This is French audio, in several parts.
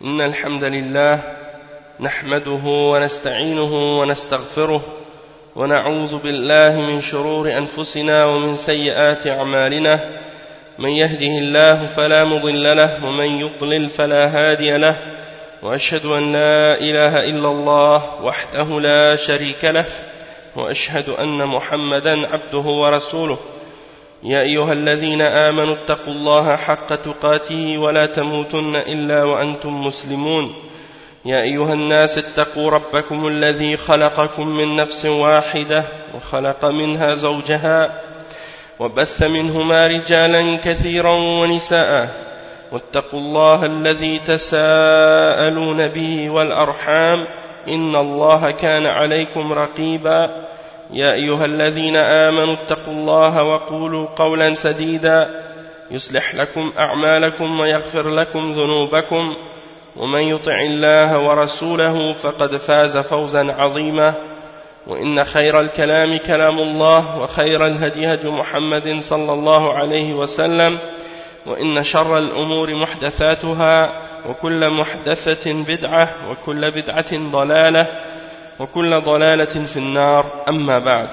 إن الحمد لله نحمده ونستعينه ونستغفره ونعوذ بالله من شرور أنفسنا ومن سيئات أعمالنا من يهده الله فلا مضل له ومن يضلل فلا هادي له وأشهد أن لا إله إلا الله وحده لا شريك له وأشهد أن محمدا عبده ورسوله يا أيها الذين آمنوا اتقوا الله حق تقاته ولا تموتن إلا وأنتم مسلمون يا أيها الناس اتقوا ربكم الذي خلقكم من نفس واحدة وخلق منها زوجها وبث منهما رجالا كثيرا ونساء واتقوا الله الذي تساءلون به والأرحام إن الله كان عليكم رقيبا يا أيها الذين آمنوا اتقوا الله وقولوا قولا سديدا يصلح لكم أعمالكم ويغفر لكم ذنوبكم ومن يطع الله ورسوله فقد فاز فوزا عظيما وإن خير الكلام كلام الله وخير الهدي هدي محمد صلى الله عليه وسلم وإن شر الأمور محدثاتها وكل محدثة بدعة وكل بدعة ضلالة وكل ضلالة في النار أما بعد.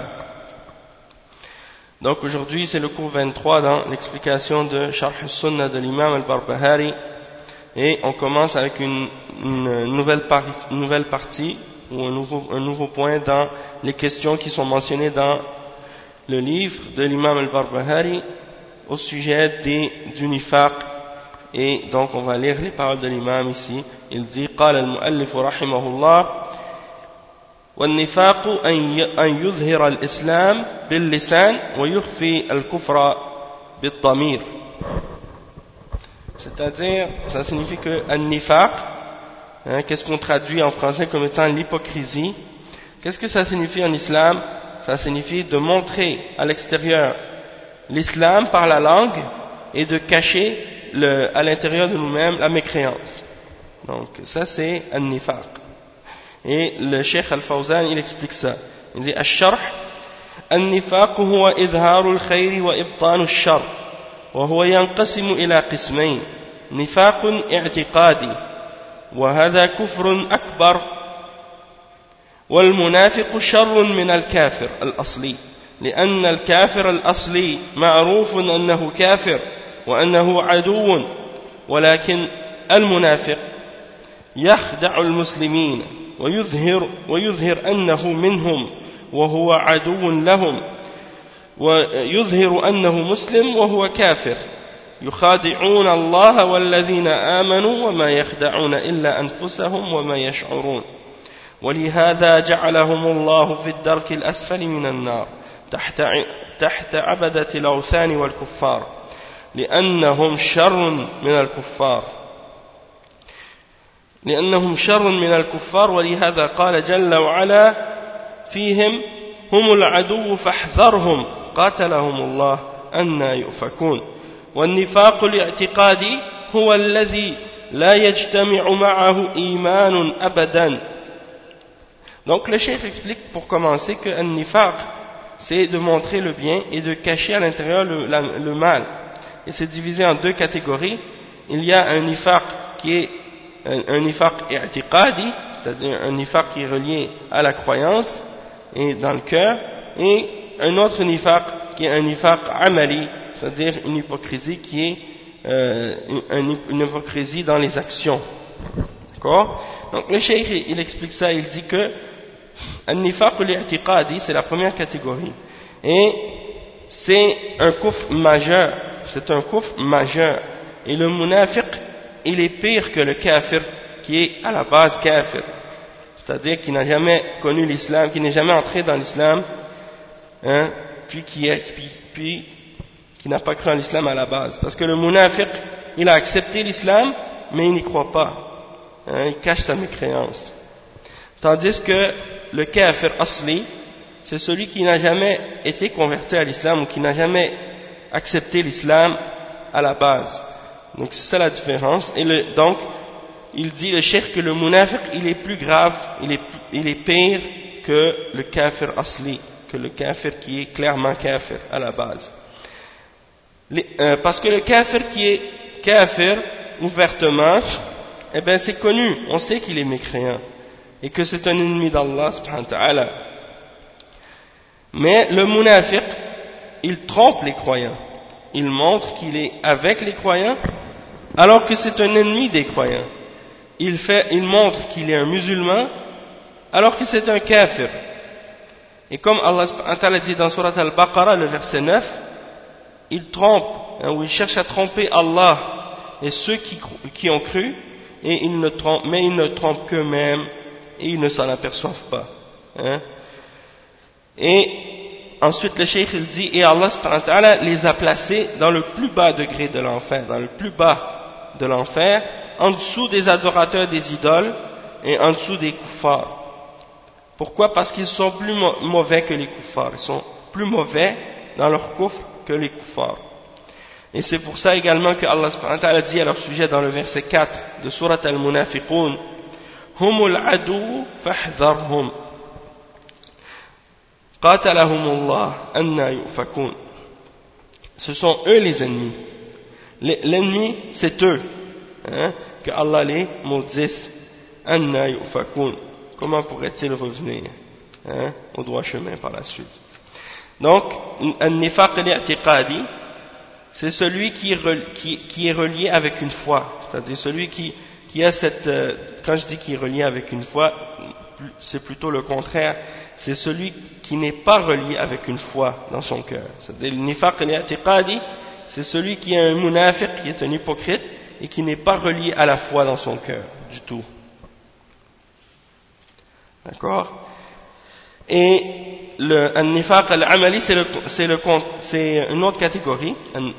Donc aujourd'hui c'est le cours 23 dans l'explication de Sharh al-Sunnah de l'imam al-Barbahari et on commence avec une nouvelle partie ou un nouveau point dans les questions qui sont mentionnées dans le livre de l'imam al-Barbahari au sujet du nifaq. Et donc on va lire les paroles de l'imam ici. Il dit قال المؤلف رحمه الله والنفاق أن يظهر الإسلام باللسان ويخفي الكفر بالضمير. C'est-à-dire, ça signifie que an-nifaq, qu'est-ce qu'on traduit en français comme étant l'hypocrisie? Qu'est-ce que ça signifie en islam? Ça signifie de montrer à l'extérieur l'islam par la langue et de cacher à l'intérieur de nous-mêmes la mécréance. Donc ça c'est an-nifaq. Et le Cheikh Al-Fawzan il explique ça. Il dit الشرح النفاق هو إظهار الخير وإبطان الشر وهو ينقسم إلى قسمين نفاق اعتقادي وهذا كفر أكبر والمنافق شر من الكافر الأصلي لأن الكافر الأصلي معروف أنه كافر وأنه عدو ولكن المنافق يخدع المسلمين ويظهر أنه منهم وهو عدو لهم ويظهر أنه مسلم وهو كافر يخادعون الله والذين آمنوا وما يخدعون إلا أنفسهم وما يشعرون ولهذا جعلهم الله في الدرك الأسفل من النار تحت عبدة الأوثان والكفار لأنهم شر من الكفار ولهذا قال جل وعلا فيهم هم العدو فاحذرهم قاتلهم الله أنى يؤفكون والنفاق الاعتقادي هو الذي لا يجتمع معه إيمان أبدا. Donc le chef explique pour commencer que un nifaq c'est de montrer le bien et de cacher à l'intérieur le mal. Et c'est divisé en deux catégories. Il y a un nifaq qui est un nifaq i'tiqadi, c'est-à-dire un nifaq qui est relié à la croyance et dans le cœur, et un autre nifaq qui est un nifaq amali, c'est-à-dire une hypocrisie qui est une hypocrisie dans les actions. D'accord? Donc le cheikh il explique ça, il dit que un nifaq i'tiqadi c'est la première catégorie et c'est un kufr majeur, et le munafiq il est pire que le kafir qui est à la base kafir, c'est-à-dire qui n'a jamais connu l'islam, qui n'est jamais entré dans l'islam, puis qui n'a pas cru en l'islam à la base. Parce que le munafiq, il a accepté l'islam, mais il n'y croit pas. Il cache sa mécréance. Tandis que le kafir asli, c'est celui qui n'a jamais été converti à l'islam ou qui n'a jamais accepté l'islam à la base. Donc c'est ça la différence. Et donc il dit le cheikh que le munafiq il est plus grave, il est pire que le kafir asli, que le kafir qui est clairement kafir à la base. Parce que le kafir qui est kafir ouvertement, eh bien c'est connu, on sait qu'il est mécréant et que c'est un ennemi d'Allah subhanahu wa ta'ala. Mais le munafiq, il trompe les croyants, il montre qu'il est avec les croyants alors que c'est un ennemi des croyants. Il montre qu'il est un musulman alors que c'est un kafir. Et comme Allah subhanahu wa ta'ala dit dans Surat Al-Baqarah, le verset 9, il trompe, ou il cherche à tromper Allah et ceux qui ont cru, et ils ne trompent qu'eux-mêmes et ils ne s'en aperçoivent pas. Et ensuite le cheikh il dit, et Allah subhanahu wa ta'ala les a placés dans le plus bas degré de l'enfer, dans le plus bas de l'enfer, en dessous des adorateurs des idoles et en dessous des kuffars. Pourquoi? Parce qu'ils sont plus mauvais que les kuffars, ils sont plus mauvais dans leur kufr que les kuffars. Et c'est pour ça également que Allah subhanahu wa ta'ala dit à leur sujet dans le verset 4 de Surat Al-Munafiqun, Humul adu fahdharhum qatalahumullah anna yufakun. Ce sont eux les ennemis. L'ennemi, c'est eux. Que Allah les maudisse. Anna yufakun. Comment pourrait-il revenir au droit chemin par la suite? Donc, an-nifaq al-i'tiqadi, c'est celui qui est relié avec une foi, c'est-à-dire celui qui a cette, quand je dis qui est relié avec une foi, c'est plutôt le contraire, c'est celui qui n'est pas relié avec une foi dans son cœur. C'est-à-dire le nifaq al-i'tiqadi, c'est celui qui est un munafiq, qui est un hypocrite et qui n'est pas relié à la foi dans son cœur du tout. D'accord? Et le nifaq al-amali, c'est une autre catégorie.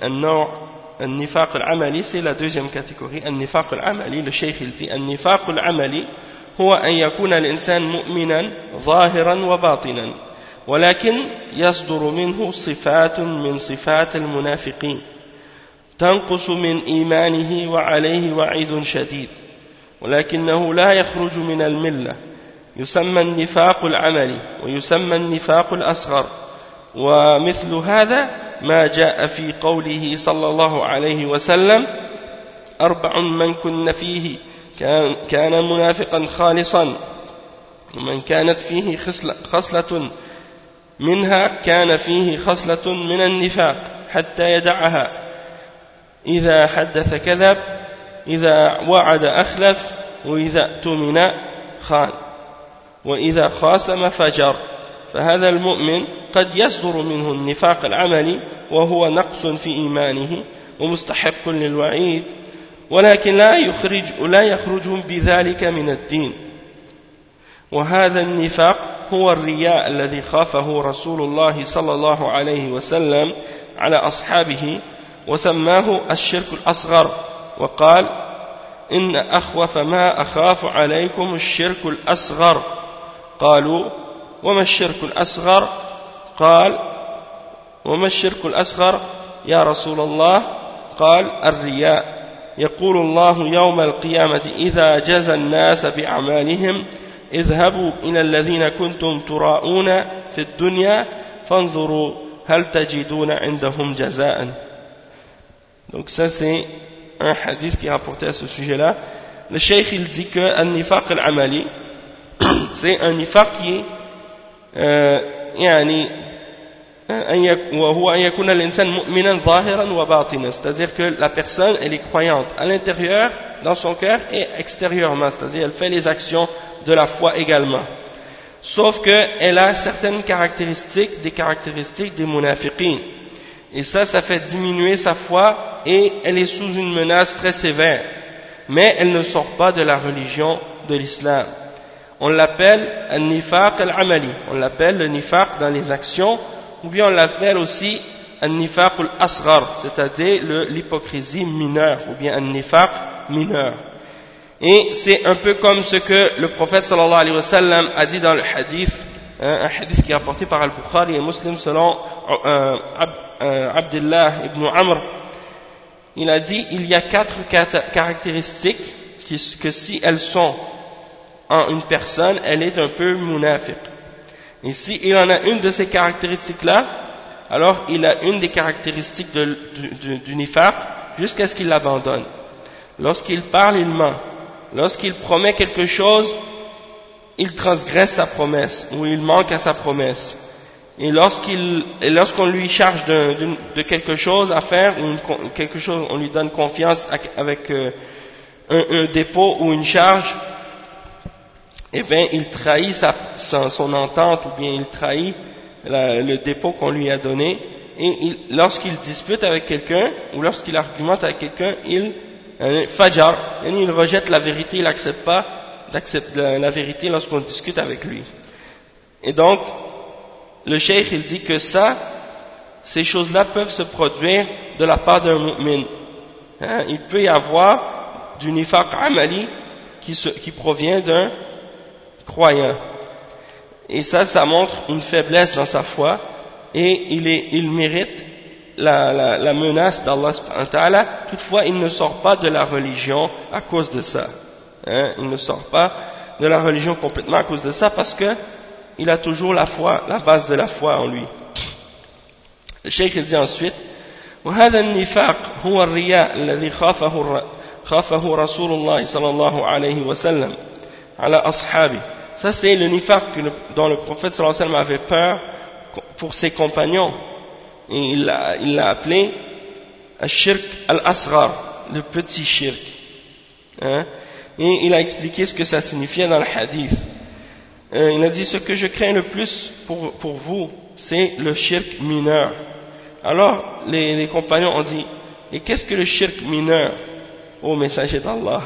Nifaq al-amali, c'est la deuxième catégorie. Nifaq al-amali, le cheikh il dit, nifaq al-amali, هو أن يكون الإنسان مؤمنا ظاهرا وباطنا ولكن يصدر منه صفات من صفات المنافقين تنقص من إيمانه وعليه وعيد شديد ولكنه لا يخرج من الملة يسمى النفاق العملي ويسمى النفاق الأصغر ومثل هذا ما جاء في قوله صلى الله عليه وسلم 4 من كن فيه كان منافقا خالصا ومن كانت فيه خصلة منها كان فيه خصلة من النفاق حتى يدعها إذا حدث كذب إذا وعد أخلف وإذا اؤتمن خان وإذا خاصم فجر فهذا المؤمن قد يصدر منه النفاق العملي وهو نقص في إيمانه ومستحق للوعيد ولكن لا يخرج بذلك من الدين وهذا النفاق هو الرياء الذي خافه رسول الله صلى الله عليه وسلم على أصحابه وسماه الشرك الأصغر وقال إن أخوف ما أخاف عليكم الشرك الأصغر قالوا وما الشرك الأصغر قال وما الشرك الأصغر يا رسول الله قال الرياء يقول الله يوم القيامة إذا جزى الناس بأعمالهم اذهبوا إلى الذين كنتم تراءون في الدنيا فانظروا هل تجدون عندهم جزاء. Donc ça c'est un hadith qui est rapporté à ce sujet-là. Le cheikh il dit que an-nifaq al-amali c'est un nifaq qui est يعني وهو أن يكون الإنسان مؤمنا ظاهرا وباطنا, c'est-à-dire que la personne elle est croyante à l'intérieur dans son cœur et extérieurement, c'est-à-dire elle fait les actions de la foi également, sauf qu'elle a certaines caractéristiques, des caractéristiques des munafiqin, et ça fait diminuer sa foi et elle est sous une menace très sévère, mais elle ne sort pas de la religion de l'islam. On l'appelle an-nifaq al-amali, on l'appelle le nifaq dans les actions, ou bien on l'appelle aussi an-nifaq al-asghar, c'est-à-dire l'hypocrisie mineure, ou bien an-nifaq mineur. Et c'est un peu comme ce que le prophète sallallahu alayhi wa sallam a dit dans le hadith, un hadith qui est rapporté par Al-Bukhari et Muslim selon Abdullah ibn Amr. Il a dit, il y a 4 caractéristiques que si elles sont en une personne, elle est un peu munafiq. Et s'il en a une de ces caractéristiques-là, alors il a une des caractéristiques du nifaq jusqu'à ce qu'il l'abandonne. Lorsqu'il parle, il ment. lorsqu'il promet quelque chose, il transgresse sa promesse, ou il manque à sa promesse. Et lorsqu'on lui charge de quelque chose à faire, ou quelque chose, on lui donne confiance avec un dépôt ou une charge, eh bien, il trahit son entente, ou bien il trahit le dépôt qu'on lui a donné, et lorsqu'il dispute avec quelqu'un, ou lorsqu'il argumente avec quelqu'un, il rejette la vérité, il n'accepte pas la vérité lorsqu'on discute avec lui. Et donc, le cheikh, il dit que ces choses-là peuvent se produire de la part d'un mu'min. Il peut y avoir du nifaq amali qui provient d'un croyant. Et ça montre une faiblesse dans sa foi, et il mérite la menace d'Allah subhanahu wa ta'ala. Toutefois, il ne sort pas de la religion à cause de ça. Il ne sort pas de la religion complètement à cause de ça, parce que il a toujours la foi, la base de la foi en lui. Le cheikh il dit ensuite: وهذا النفاق هو الرياء الذي خافه رسول الله صلى الله عليه وسلم على أصحابه. Ça c'est le nifaq dont le prophète sallallahu alayhi wa sallam avait peur pour ses compagnons, et il l'a appelé al-shirk al-asghar, le petit shirk. Et il a expliqué ce que ça signifiait dans le hadith. Il a dit: ce que je crains le plus pour vous, c'est le shirk mineur. Alors les compagnons ont dit: et qu'est-ce que le shirk mineur, ô messager d'Allah?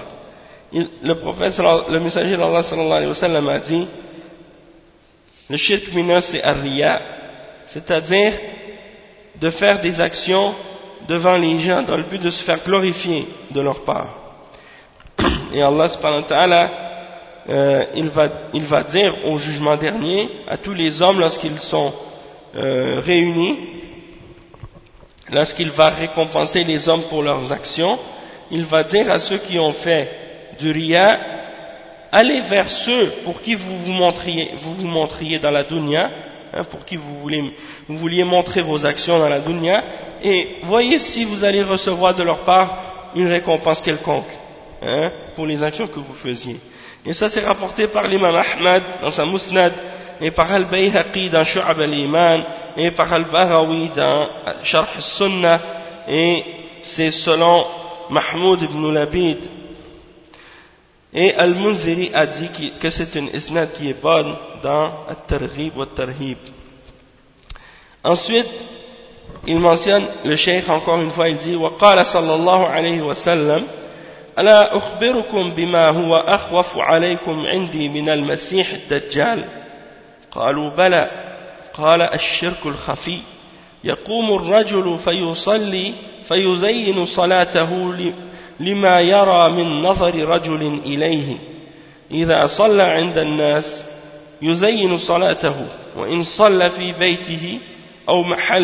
Le messager d'Allah sallallahu alayhi wa sallam a dit: le shirk mineur c'est ar-riya, c'est-à-dire de faire des actions devant les gens dans le but de se faire glorifier de leur part. Et Allah subhanahu wa ta'ala, il va dire au jugement dernier à tous les hommes lorsqu'ils sont réunis, lorsqu'il va récompenser les hommes pour leurs actions, il va dire à ceux qui ont fait du riya: allez vers ceux pour qui vous vous montriez dans la dunya, pour qui vous vouliez montrer vos actions dans la dunya, et voyez si vous allez recevoir de leur part une récompense quelconque pour les actions que vous faisiez. Et ça c'est rapporté par l'imam Ahmad dans sa Musnad, et par Al-Bayhaqi dans Shu'ab al-Iman, et par Al-Baghawi dans Sharh al-Sunnah, et c'est selon Mahmoud ibn Labid. Et Al-Munziri a dit que c'est une isnad qui est bonne dans At-Targhib wa At-Tarhib. Ensuite, il mentionne, le cheikh encore une fois, il dit: وقال صلى الله عليه وسلم ألا أخبركم بما هو أخوف عليكم عندي من المسيح الدجال؟ قالوا بلى. قال: الشرك الخفي، يقوم الرجل فيصلي فيزين صلاته لما يرى من نظر رجل إليه، إذا صلى عند الناس يزين صلاته، وإن صلى في بيته أو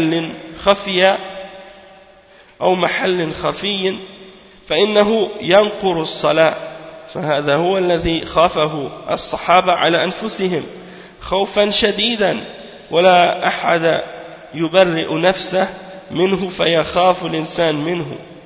محل خفي فإنه ينقر الصلاة. فهذا هو الذي خافه الصحابة على أنفسهم خوفا شديدا، ولا أحد يبرئ نفسه منه فيخاف الإنسان منه.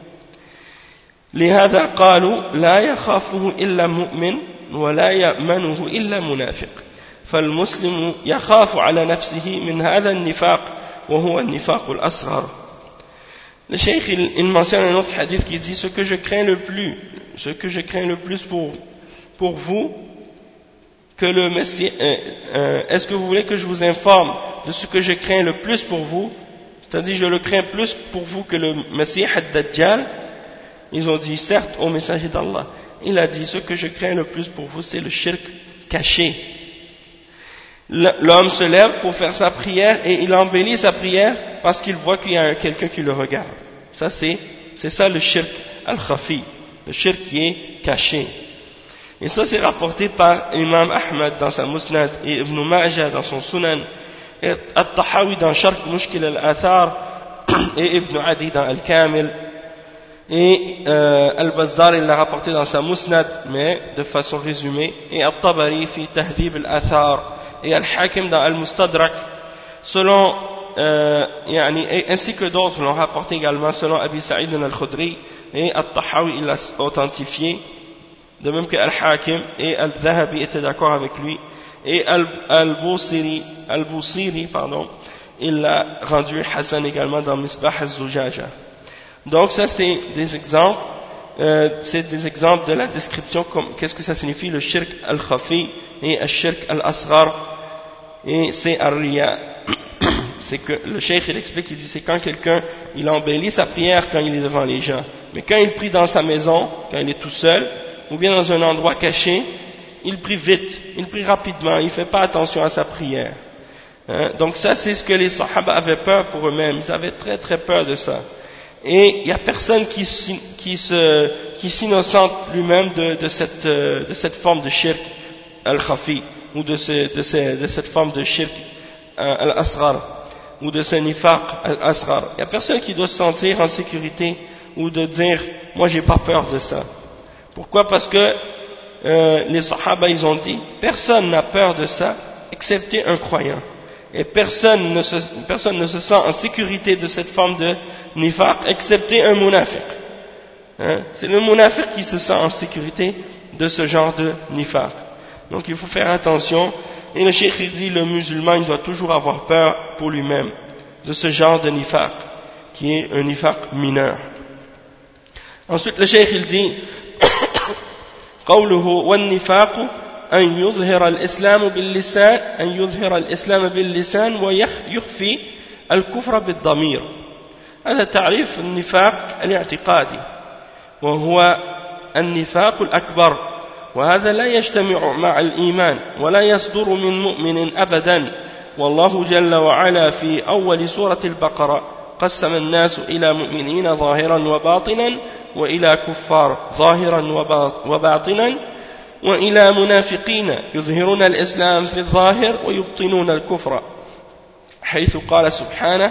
لهذا قالوا: لا يخافه إلا مؤمن ولا يأمنه إلا منافق. فالمسلم يخاف على نفسه من هذا النفاق وهو النفاق الأصغر. Le cheikh il mentionne un autre hadith qui dit: ce que je crains le plus pour vous, que le Messie, est-ce que vous voulez que je vous informe de ce que je crains le plus pour vous? C'est-à-dire, je le crains plus pour vous que le Messie ad-Dajjal. Ils ont dit: certes, ô messager d'Allah. Il a dit: ce que je crains le plus pour vous, c'est le shirk caché. L'homme se lève pour faire sa prière et il embellit sa prière parce qu'il voit qu'il y a quelqu'un qui le regarde. Ça c'est ça le shirk al-khafi, le shirk qui est caché. Et ça c'est rapporté par Imam Ahmad dans sa Musnad, et Ibn Majah dans son Sunan, et At-Tahawi dans Sharh Mushkil al-Athar, et Ibn Adi dans Al-Kamil, et Al-Bazzar il l'a rapporté dans sa Musnad mais de façon résumée, et At-Tabari fi Tahdhib al-Athar, et Al-Hakim dans Al-Mustadrak, selon ainsi que d'autres l'ont rapporté également selon Abi Sa'id al-Khudri, et At-Tahawi il l'a authentifié de même que Al-Hakim et Al-Dhahabi étaient d'accord avec lui, et Al-Busiri, il l'a rendu Hassan également dans Misbah al-Zujaja. Donc ça c'est des exemples de la description, qu'est-ce que ça signifie le shirk al-khafi et le shirk al-asghar, et c'est ar-riya. C'est que le cheikh il explique, il dit c'est quand quelqu'un il embellit sa prière quand il est devant les gens, mais quand il prie dans sa maison, quand il est tout seul, ou bien dans un endroit caché, il prie vite, il prie rapidement, il ne fait pas attention à sa prière. Donc ça c'est ce que les Sahaba avaient peur pour eux-mêmes, ils avaient très très peur de ça. Et il n'y a personne qui s'innocente lui-même de cette forme de shirk al-khafi, ou de cette forme de shirk al-asghar, ou de ce nifaq al-asghar. Il n'y a personne qui doit se sentir en sécurité ou de dire moi j'ai pas peur de ça. Pourquoi? Parce que les Sahaba ils ont dit personne n'a peur de ça excepté un croyant, et personne ne se sent en sécurité de cette forme de nifaq excepté un munafiq. C'est le munafiq qui se sent en sécurité de ce genre de nifaq. Donc il faut faire attention, et le cheikh il dit le musulman il doit toujours avoir peur pour lui-même de ce genre de nifaq qui est un nifaq mineur. Ensuite le cheikh il dit قوله والنفاق أن يظهر الإسلام باللسان ويخفي الكفر بالضمير. هذا تعريف النفاق الاعتقادي، وهو النفاق الأكبر، وهذا لا يجتمع مع الإيمان ولا يصدر من مؤمن أبدا. والله جل وعلا في أول سورة البقرة قسم الناس إلى مؤمنين ظاهرا وباطنا وإلى كفار ظاهرا وباطنا وإلى منافقين يظهرون الإسلام في الظاهر ويبطنون الكفر، حيث قال سبحانه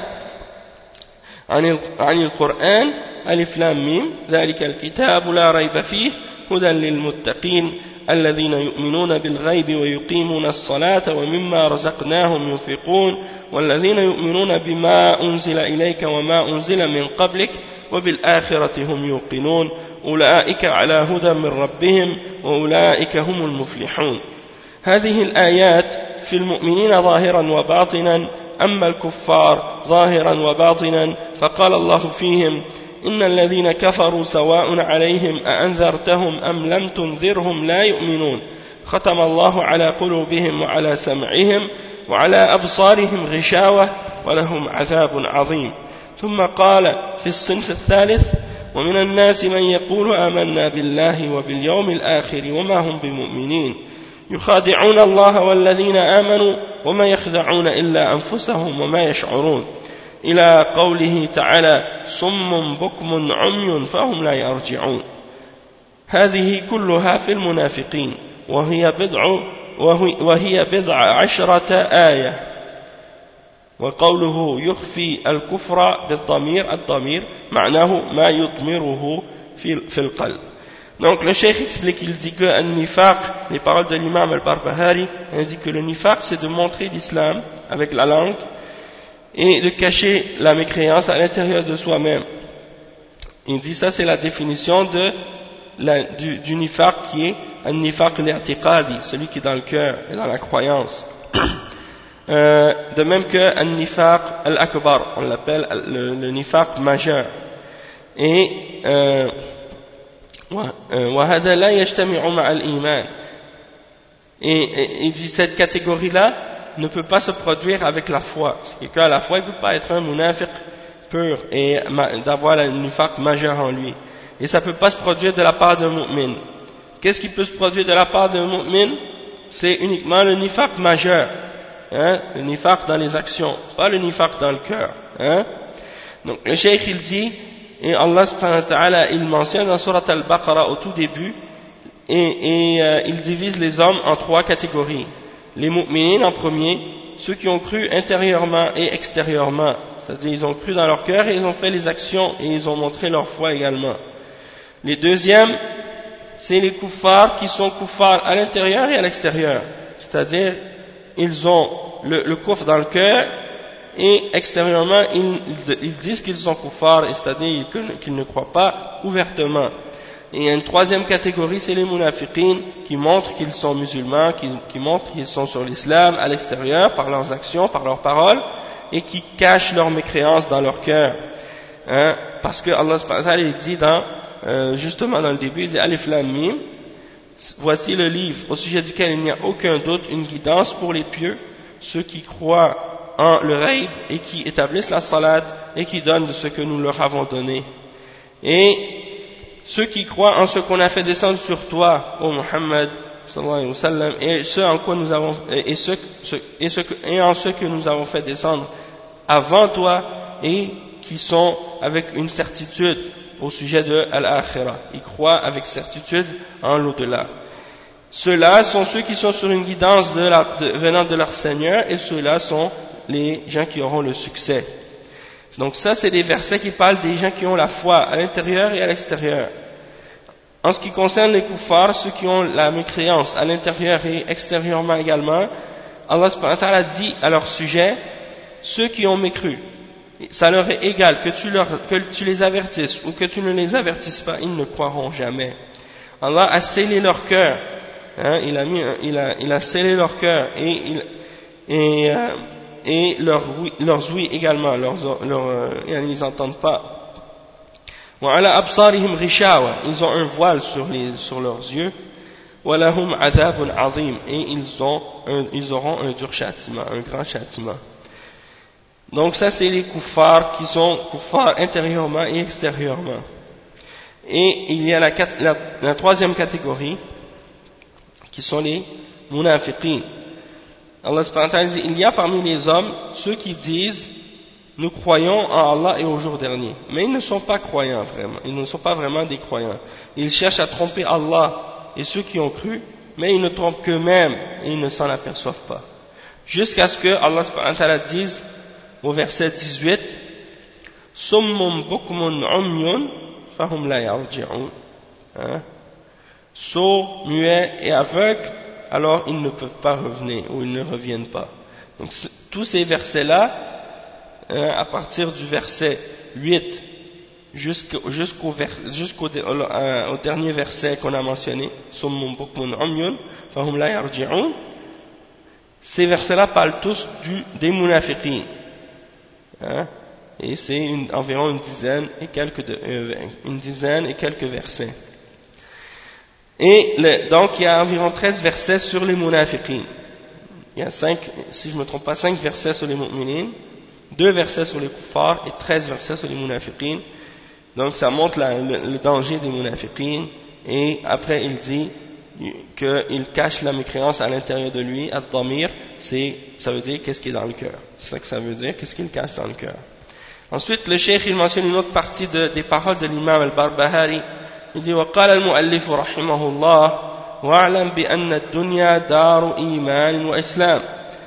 عن القرآن ألف لام ميم ذلك الكتاب لا ريب فيه هدى للمتقين الذين يؤمنون بالغيب ويقيمون الصلاة ومما رزقناهم ينفقون والذين يؤمنون بما أنزل إليك وما أنزل من قبلك وبالآخرة هم يوقنون أولئك على هدى من ربهم وأولئك هم المفلحون. هذه الآيات في المؤمنين ظاهرا وباطنا، أما الكفار ظاهرا وباطنا فقال الله فيهم إن الذين كفروا سواء عليهم أأنذرتهم أم لم تنذرهم لا يؤمنون ختم الله على قلوبهم وعلى سمعهم وعلى أبصارهم غشاوة ولهم عذاب عظيم. ثم قال في الصنف الثالث ومن الناس من يقول آمنا بالله وباليوم الآخر وما هم بمؤمنين يخادعون الله والذين آمنوا وما يخدعون إلا أنفسهم وما يشعرون، إلى قوله تعالى صم بكم عمي فهم لا يرجعون. هذه كلها في المنافقين وهي بضع عشرة آية. وقوله يخفي الكفر بالضمير الضمير معناه ما يضمره في القلب. Donc le cheikh explique, il dit que le nifaq, les paroles de l'imam al-Barbahari, il dit que le nifaq c'est de montrer l'islam avec la langue et de cacher la mécréance à l'intérieur de soi-même. Il dit ça c'est la définition du nifaq qui est un nifaq al-i'tiqadi, celui qui est dans le cœur et dans la croyance. De même que un nifaq al-akbar, on l'appelle le nifaq majeur. Et وهذا لا يجتمع مع الإيمان. Et il dit cette catégorie-là ne peut pas se produire avec la foi. C'est quelqu'un à la foi, il ne peut pas être un munafiq pur et d'avoir le nifaq majeur en lui. Et ça ne peut pas se produire de la part d'un mu'min. Qu'est-ce qui peut se produire de la part d'un mu'min? C'est uniquement le nifaq majeur, le nifaq dans les actions, pas le nifaq dans le cœur. Donc le cheikh il dit, et Allah subhanahu wa ta'ala il mentionne dans Surat al-Baqarah au tout début, et il divise les hommes en trois catégories. Les mu'minines en premier, ceux qui ont cru intérieurement et extérieurement, c'est-à-dire ils ont cru dans leur cœur et ils ont fait les actions et ils ont montré leur foi également. Les deuxièmes, c'est les kuffars qui sont kuffars à l'intérieur et à l'extérieur, c'est-à-dire ils ont le kufr dans le cœur et extérieurement ils disent qu'ils sont kuffars, c'est-à-dire qu'ils ne croient pas ouvertement. Et il y a une troisième catégorie, c'est les munafiqin, qui montrent qu'ils sont musulmans, qui montrent qu'ils sont sur l'islam à l'extérieur, par leurs actions, par leurs paroles, et qui cachent leur mécréance dans leur cœur. Hein, parce que Allah subhanahu wa ta'ala dit justement dans le début, il dit Alif Lam Mim, voici le livre au sujet duquel il n'y a aucun doute, une guidance pour les pieux, ceux qui croient en le ghaib et qui établissent la salat et qui donnent de ce que nous leur avons donné. Et ceux qui croient en ce qu'on a fait descendre sur toi, ô Muhammad sallallahu alayhi wa sallam, et ce en quoi nous avons et en ce que nous avons fait descendre avant toi, et qui sont avec une certitude au sujet de Al-Akhirah. Ils croient avec certitude en l'au-delà. Ceux-là sont ceux qui sont sur une guidance venant de leur Seigneur, et ceux-là sont les gens qui auront le succès. Donc ça, c'est des versets qui parlent des gens qui ont la foi à l'intérieur et à l'extérieur. En ce qui concerne les kuffars, ceux qui ont la mécréance à l'intérieur et extérieurement également, Allah subhanahu wa ta'ala dit à leur sujet, ceux qui ont mécru, ça leur est égal que tu les avertisses ou que tu ne les avertisses pas, ils ne croiront jamais. Allah a scellé leur cœur, hein, il a scellé leur cœur et leurs ouïes également, ils n'entendent pas. وعلى أبصارهم غشاوة, ils ont un voile sur leurs yeux. وَلَهُمْ عَذَابٌ عَظِيمٌ, et ils auront un dur châtiment, un grand châtiment. Donc ça, c'est les kuffars qui sont kuffars intérieurement et extérieurement. Et il y a la troisième catégorie qui sont les munafiqin. Allah subhanahu wa ta'ala dit, il y a parmi les hommes ceux qui disent nous croyons en Allah et au jour dernier, mais ils ne sont pas croyants vraiment, ils ne sont pas vraiment des croyants. Ils cherchent à tromper Allah et ceux qui ont cru, mais ils ne trompent qu'eux-mêmes et ils ne s'en aperçoivent pas. Jusqu'à ce que Allah subhanahu wa ta'ala dise au verset 18, Summum bukmun umyun fahum la yarji'un, sourds, muets et aveugles, alors ils ne peuvent pas revenir ou ils ne reviennent pas. Donc tous ces versets-là, à partir du verset 8 jusqu'au dernier verset qu'on a mentionné, Summum bukmun umyun fahum la yarji'un, ces versets-là parlent tous des munafiqin. Et c'est environ une dizaine et quelques versets. Et donc il y a environ 13 versets sur les munafiqin. Il y a 5, si je ne me trompe pas, 5 versets sur les mu'minin, 2 versets sur les kuffars et 13 versets sur les munafiqin. Donc ça montre le danger des munafiqin. Et après il dit qu'il cache la mécréance à l'intérieur de lui. Ad-damir, ça veut dire qu'est-ce qui est dans le cœur. C'est ça que ça veut dire, qu'est-ce qu'il cache dans le cœur. Ensuite, le cheikh il mentionne une autre partie des paroles de l'imam al-Barbahari. Il dit وقال المؤلف رحمه الله واعلم بأن الدنيا دار إيمان وإسلام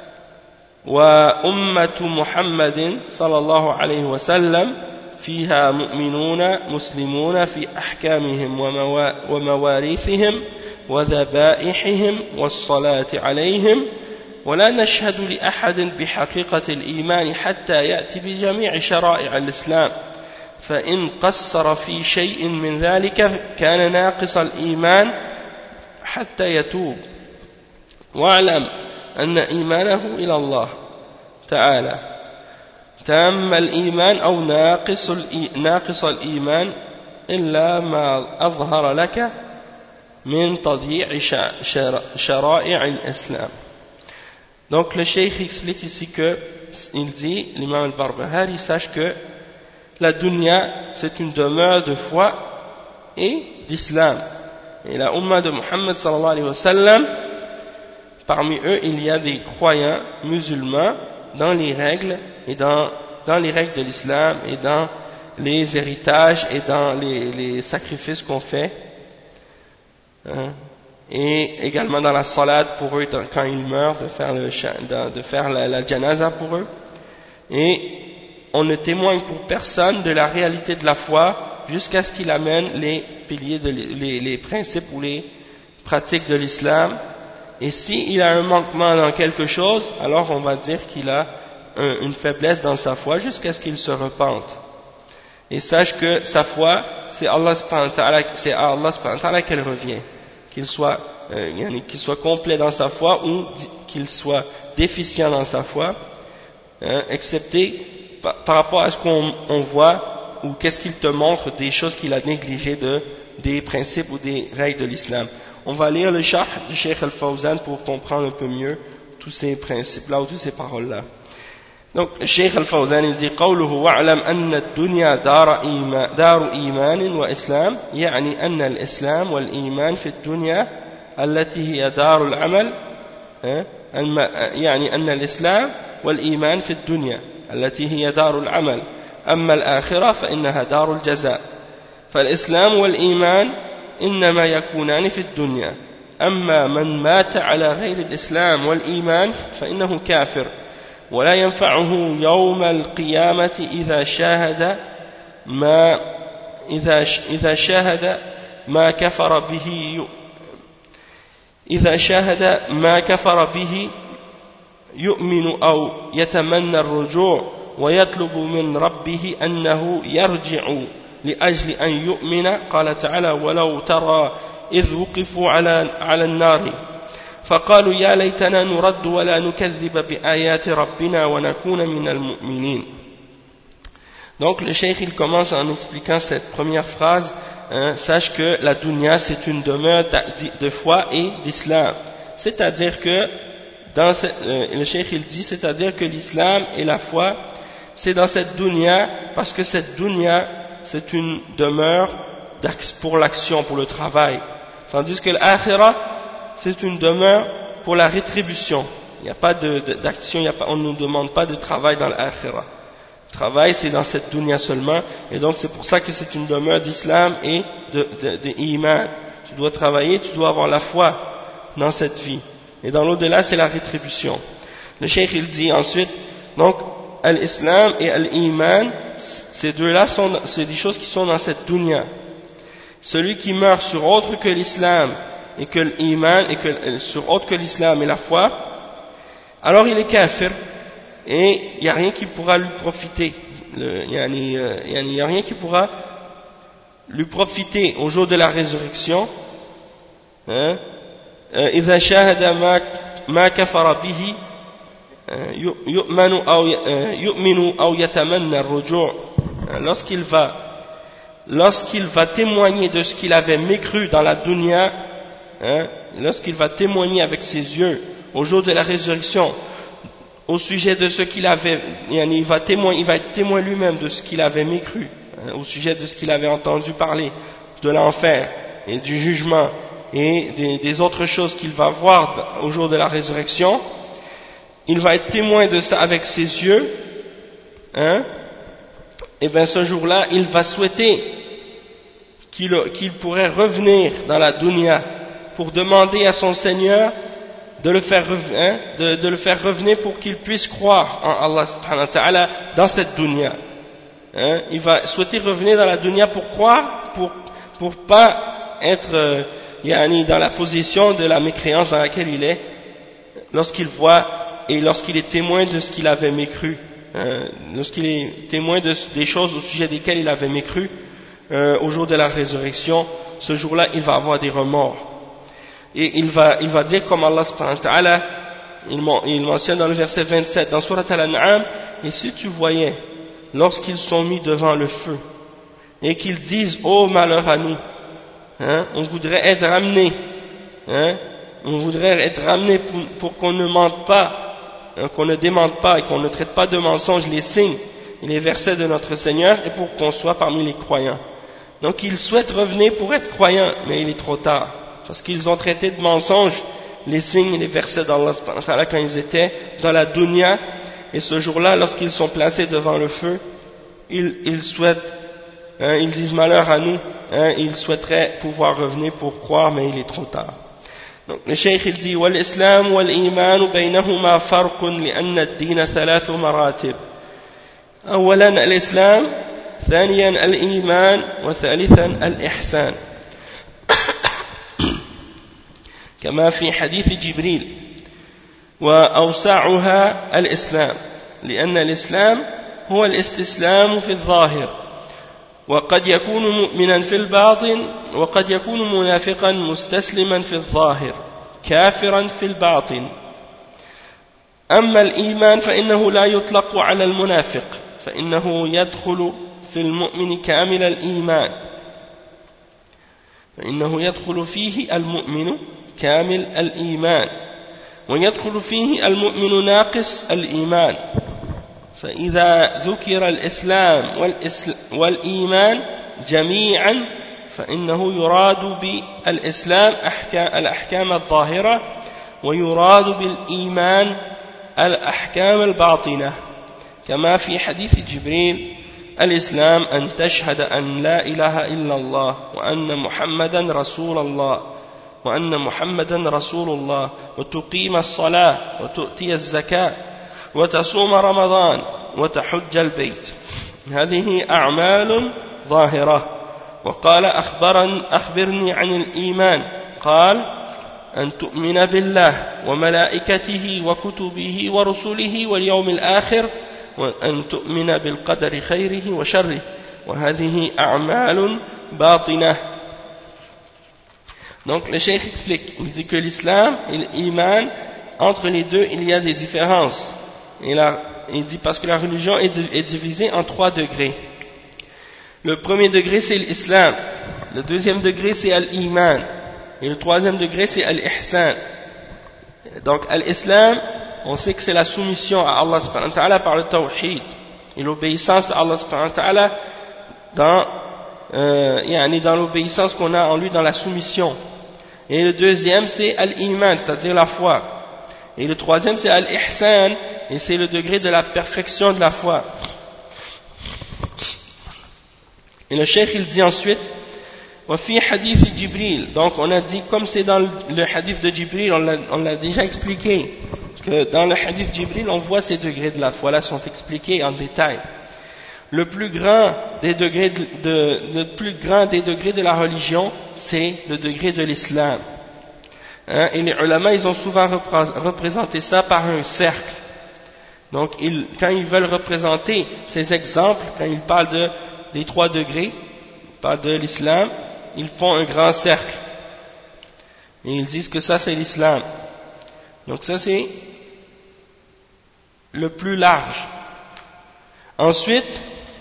وأمة محمد صلى الله عليه وسلم فيها مؤمنون مسلمون في أحكامهم ومواريثهم وذبائحهم والصلاة عليهم ولا نشهد لأحد بحقيقة الإيمان حتى يأتي بجميع شرائع الإسلام فإن قصر في شيء من ذلك كان ناقص الإيمان حتى يتوب واعلم أن إيمانه إلى الله تعالى تام الإيمان أو ناقص الإيمان إلا ما أظهر لك من تضييع شرائع الإسلام. Donc le cheikh explique ici que, il dit, l'imam al-Barbahari, sache que la dunya, c'est une demeure de foi et d'islam. Et la umma de Muhammad sallallahu alayhi wa sallam, parmi eux, il y a des croyants musulmans dans les règles et dans les règles de l'islam et dans les héritages et dans les sacrifices qu'on fait. Et également dans la salat pour eux quand ils meurent, de faire la janaza pour eux. Et on ne témoigne pour personne de la réalité de la foi jusqu'à ce qu'il amène les piliers, les principes ou les pratiques de l'islam. Et s'il a un manquement dans quelque chose, alors on va dire qu'il a une faiblesse dans sa foi jusqu'à ce qu'il se repente. Et sache que sa foi, c'est à Allah subhanahu wa ta'ala qu'elle revient. Qu'il soit complet dans sa foi ou qu'il soit déficient dans sa foi, excepté par rapport à ce qu'on voit ou qu'est-ce qu'il te montre des choses qu'il a négligées des principes ou des règles de l'islam. On va lire le Sharh du Cheikh Al-Fawzan pour comprendre un peu mieux tous ces principes-là ou toutes ces paroles-là. Donc, le Cheikh Al-Fawzan, il dit قوله واعلم أن الدنيا دار إيمان وإسلام يعني أن الإسلام والإيمان في الدنيا التي هي دار العمل يعني أن الإسلام والإيمان في الدنيا التي هي دار العمل أما الآخرة فإنها دار الجزاء فالإسلام والإيمان إنما يكونان في الدنيا أما من مات على غير الإسلام والإيمان فإنه كافر ولا ينفعه يوم القيامة إذا شاهد ما كفر به يؤمن أو يتمنى الرجوع ويطلب من ربه أنه يرجع لأجل أن يؤمن قال تعالى ولو ترى إذ وقفوا على النار فقالوا يا ليتنا نرد ولا نكذب بآيات ربنا ونكون من المؤمنين. Donc le cheikh il commence en expliquant cette première phrase, sache que la dunya c'est une demeure de foi et d'islam, c'est-à-dire que le cheikh il dit, c'est-à-dire que l'islam et la foi c'est dans cette dunya, parce que cette dunya c'est une demeure pour l'action, pour le travail, tandis que l'akhirah c'est une demeure pour la rétribution. Il n'y a pas d'action, on ne nous demande pas de travail dans l'akhirah. Le travail c'est dans cette dunya seulement, et donc c'est pour ça que c'est une demeure d'islam et de iman. Tu dois travailler, tu dois avoir la foi dans cette vie. Et dans l'au-delà c'est la rétribution. Le cheikh il dit ensuite, donc l'islam et l'iman, ces deux-là c'est des choses qui sont dans cette dunya. Celui qui meurt sur autre que l'islam et que l'iman et sur autre que l'islam et la foi, alors il est kafir et il n'y a rien qui pourra lui profiter. Il n'y a rien qui pourra lui profiter au jour de la résurrection. إذا شاهد ما كفر به يؤمن أو يتمنى الرجوع. Lorsqu'il va témoigner de ce qu'il avait mécru dans la dunya, lorsqu'il va témoigner avec ses yeux au jour de la résurrection au sujet de ce qu'il avait, il va être témoin lui-même de ce qu'il avait mécru, au sujet de ce qu'il avait entendu parler de l'enfer et du jugement et des autres choses qu'il va voir au jour de la résurrection. Il va être témoin de ça avec ses yeux, et bien ce jour-là il va souhaiter qu'il pourrait revenir dans la dunya pour demander à son Seigneur de le faire revenir pour qu'il puisse croire en Allah subhanahu wa ta'ala dans cette dunya. Il va souhaiter revenir dans la dunya pour croire, pour pas être dans la position de la mécréance dans laquelle il est lorsqu'il voit et lorsqu'il est témoin de ce qu'il avait mécru, lorsqu'il est témoin des choses au sujet desquelles il avait mécru au jour de la résurrection. Ce jour-là il va avoir des remords et il va dire comme Allah subhanahu wa ta'ala il mentionne dans le verset 27 dans Surat Al-An'am, et si tu voyais lorsqu'ils sont mis devant le feu et qu'ils disent oh malheur à nous, on voudrait être ramené, pour qu'on ne mente pas, qu'on ne démente pas et qu'on ne traite pas de mensonges les signes et les versets de notre Seigneur, et pour qu'on soit parmi les croyants. Donc ils souhaitent revenir pour être croyants, mais il est trop tard, parce qu'ils ont traité de mensonges les signes et les versets d'Allah quand ils étaient dans la dunya, et ce jour-là lorsqu'ils sont placés devant le feu, ils souhaitent, ils disent malheur à nous, ils souhaiteraient pouvoir revenir pour croire, mais il est trop tard. Donc le cheikh il dit والإسلام والإيمان بينهما فرق لأن الدين ثلاث مراتب. أولا الإسلام، ثانيا الإيمان، وثالثا الإحسان، كما في حديث جبريل. وأوسعها الإسلام، لأن الإسلام هو الاستسلام في الظاهر، وقد يكون مؤمنا في الباطن وقد يكون منافقا مستسلما في الظاهر كافرا في الباطن. أما الإيمان فإنه لا يطلق على المنافق فإنه يدخل في المؤمن كامل الإيمان، فإنه يدخل فيه المؤمن كامل الإيمان، ويدخل فيه المؤمن ناقص الإيمان. فإذا ذكر الإسلام والإيمان جميعا فإنه يراد بالإسلام الأحكام الظاهرة، ويراد بالإيمان الأحكام الباطنة، كما في حديث جبريل: الإسلام أن تشهد أن لا إله إلا الله وأن محمدا رسول الله وتقيم الصلاة وتؤتي الزكاة وتصوم رمضان وتحج البيت. هذه أعمال ظاهرة. وقال: أخبرني عن الإيمان. قال: أن تؤمن بالله وملائكته وكتبه ورسله واليوم الآخر، وأن تؤمن بالقدر خيره وشره، وهذه أعمال باطنة. Donc le cheikh explique, il dit que l'islam et l'iman, entre les deux il y a des différences. Il dit parce que la religion est divisée en 3 degrés. Le premier degré c'est l'islam, le deuxième degré c'est l'iman, et le troisième degré c'est l'ihsan. Donc l'islam, on sait que c'est la soumission à Allah subhanahu wa ta'ala par le tawhid et l'obéissance à Allah subhanahu wa ta'ala dans l'obéissance qu'on a en lui, dans la soumission. Et le deuxième c'est l'iman, c'est-à-dire la foi. Et le troisième c'est l'ihsan, et c'est le degré de la perfection de la foi. Et le cheikh il dit ensuite: وفي حديث جبريل. Donc on a dit, comme c'est dans le hadith de Jibril, on l'a déjà expliqué, que dans le hadith de Jibril on voit ces degrés de la foi là sont expliqués en détail. Le plus grand des degrés de la religion, c'est le degré de l'islam. Et les ulama, ils ont souvent représenté ça par un cercle. Donc quand ils veulent représenter ces exemples, quand ils parlent des 3 degrés, ils parlent de l'islam, ils font un grand cercle. Et ils disent que ça c'est l'islam. Donc ça c'est le plus large. Ensuite,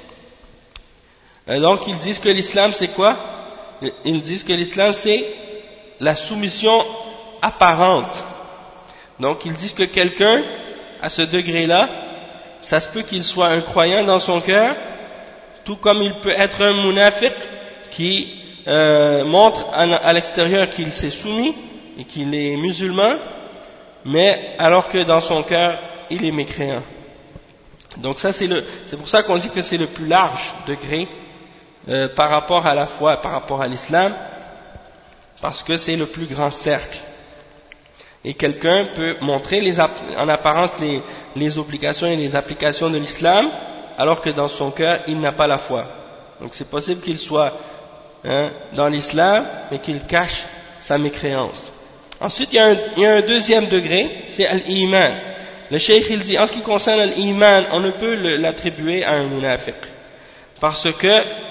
donc ils disent que l'islam c'est quoi? Ils disent que l'islam c'est la soumission apparente. Donc ils disent que quelqu'un à ce degré-là, ça se peut qu'il soit un croyant dans son cœur, tout comme il peut être un munafiq qui montre à l'extérieur qu'il s'est soumis et qu'il est musulman, mais alors que dans son cœur il est mécréant. Donc ça c'est pour ça qu'on dit que c'est le plus large degré par rapport à la foi, par rapport à l'islam, parce que c'est le plus grand cercle. Et quelqu'un peut montrer en apparence les obligations et les applications de l'islam, alors que dans son cœur il n'a pas la foi. Donc c'est possible qu'il soit dans l'islam, mais qu'il cache sa mécréance. Ensuite il y a un deuxième degré, c'est l'iman. Le cheikh il dit, en ce qui concerne l'iman, on ne peut l'attribuer à un munafiq, parce que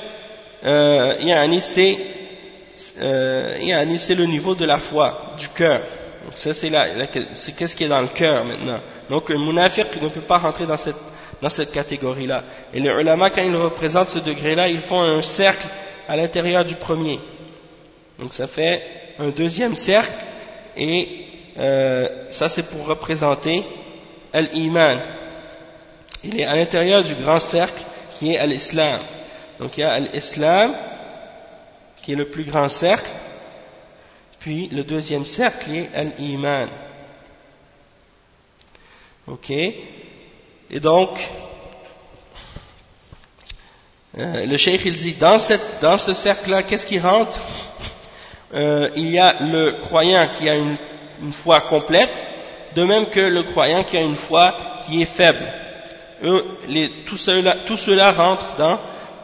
c'est le niveau de la foi, du cœur. Donc ça c'est qu'est-ce qui est dans le cœur maintenant. Donc un munafiq ne peut pas rentrer dans cette catégorie-là. Et les ulama, quand ils représentent ce degré-là, ils font un cercle à l'intérieur du premier. Donc ça fait un deuxième cercle, et ça c'est pour représenter l'iman. Il est à l'intérieur du grand cercle qui est l'islam. Donc il y a l'islam qui est le plus grand cercle, puis le deuxième cercle est l'iman. Ok. Et donc le cheikh il dit, dans ce cercle-là, qu'est-ce qui rentre? Il y a le croyant qui a une foi complète, de même que le croyant qui a une foi qui est faible. Tout cela rentre dans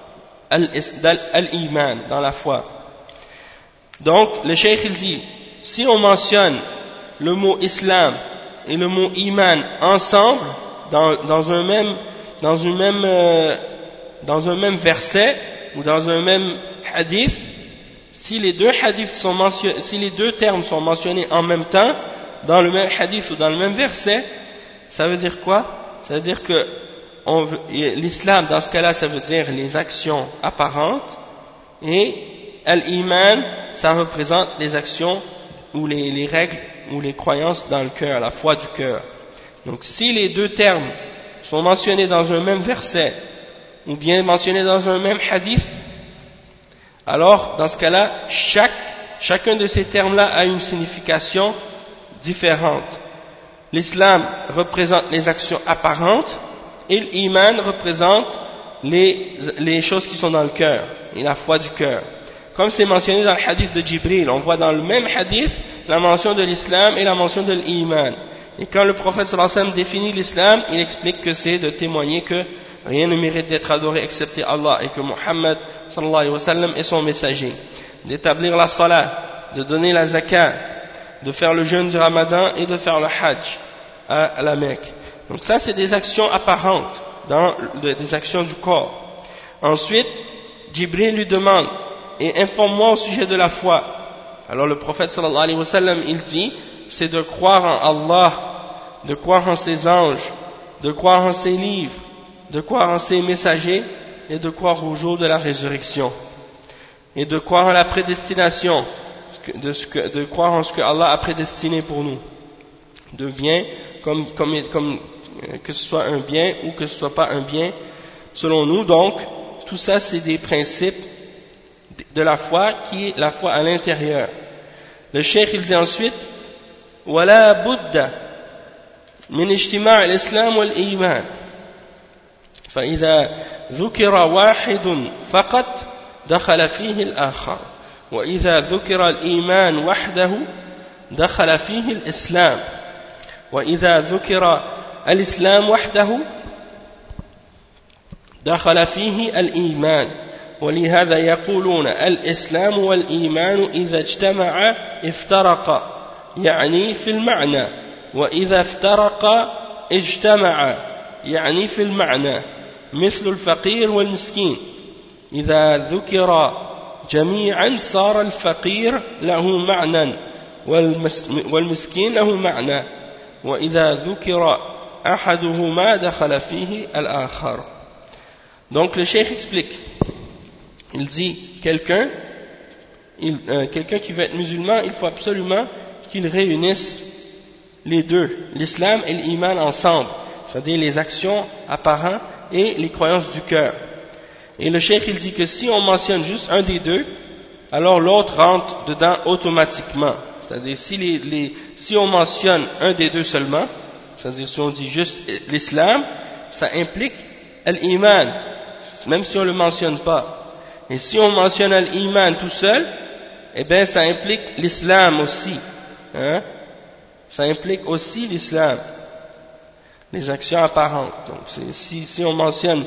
l'iman, dans la foi. Donc le cheikh il dit, si on mentionne le mot islam et le mot iman ensemble dans un même verset, ou dans un même hadith, si les deux hadiths sont mentionnés, si les deux termes sont mentionnés en même temps, dans le même hadith ou dans le même verset, ça veut dire quoi? Ça veut dire que l'islam, dans ce cas-là, ça veut dire les actions apparentes, et al-iman, ça représente les actions ou les règles ou les croyances dans le cœur, la foi du cœur. Donc si les deux termes sont mentionnés dans un même verset, ou bien mentionnés dans un même hadith, alors dans ce cas-là, chacun de ces termes-là a une signification différente. L'islam représente les actions apparentes et l'iman représente les choses qui sont dans le cœur et la foi du cœur. Comme c'est mentionné dans le hadith de Jibril, on voit dans le même hadith la mention de l'islam et la mention de l'iman. Et quand le prophète sallallahu alayhi wa sallam définit l'islam, il explique que c'est de témoigner que rien ne mérite d'être adoré excepté Allah et que Muhammad sallallahu alayhi wa sallam est son messager. D'établir la salat, de donner la zakat, de faire le jeûne du ramadan et de faire le hajj à la Mecque. Donc ça c'est des actions apparentes, des actions du corps. Ensuite, Jibril lui demande, et informe-moi au sujet de la foi. Alors le prophète sallallahu alayhi wa sallam, il dit, c'est de croire en Allah, de croire en ses anges, de croire en ses livres, de croire en ses messagers et de croire au jour de la résurrection. Et de croire en la prédestination, de croire en ce que Allah a prédestiné pour nous. De bien, comme que ce soit un bien ou que ce soit pas un bien, selon nous. Donc, tout ça c'est des principes de la foi qui est la foi à l'intérieur. Le cheikh il dit ensuite ولا بد من اجتماع الإسلام والإيمان فإذا ذكر واحد فقط دخل فيه الآخر وإذا ذكر الإيمان وحده دخل فيه الإسلام وإذا ذكر الإسلام وحده دخل فيه الإيمان ولهذا يقولون الإسلام والإيمان إذا اجتمعا افترقا يعني في المعنى وإذا افترقا اجتمعا يعني في المعنى مثل الفقير والمسكين إذا ذكر جميعا صار الفقير له معنى والمسكين له معنى وإذا ذكر أحدهما دخل فيه الآخر. Donc le cheikh explique, il dit quelqu'un qui veut être musulman, il faut absolument qu'il réunisse les deux, l'islam et l'iman ensemble, c'est-à-dire les actions apparentes et les croyances du cœur. Et le cheikh il dit que si on mentionne juste un des deux, alors l'autre rentre dedans automatiquement. C'est-à-dire si on mentionne un des deux seulement, c'est-à-dire si on dit juste l'islam, ça implique l'iman, même si on ne le mentionne pas. Et si on mentionne l'iman tout seul, eh bien ça implique l'islam aussi. Hein? Ça implique aussi l'islam, les actions apparentes. Donc si on mentionne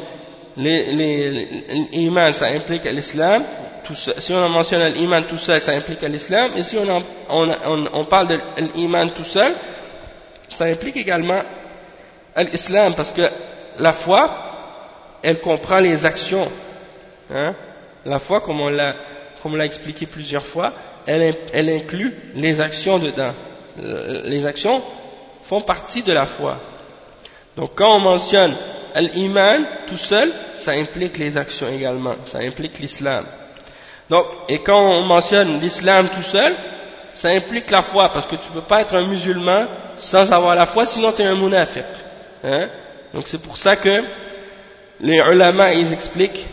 l'iman, ça implique l'islam. Si on mentionne l'iman tout seul, ça implique l'islam. Et si on parle de l'iman tout seul, ça implique également l'islam, parce que la foi, elle comprend les actions. Hein? La foi, comme on l'a expliqué plusieurs fois, elle inclut les actions dedans. Les actions font partie de la foi. Donc quand on mentionne l'iman tout seul, ça implique les actions également, ça implique l'islam. Donc, et quand on mentionne l'islam tout seul, ça implique la foi, parce que tu ne peux pas être un musulman sans avoir la foi, sinon tu es un munafiq. Hein? Donc c'est pour ça que les ulama ils expliquent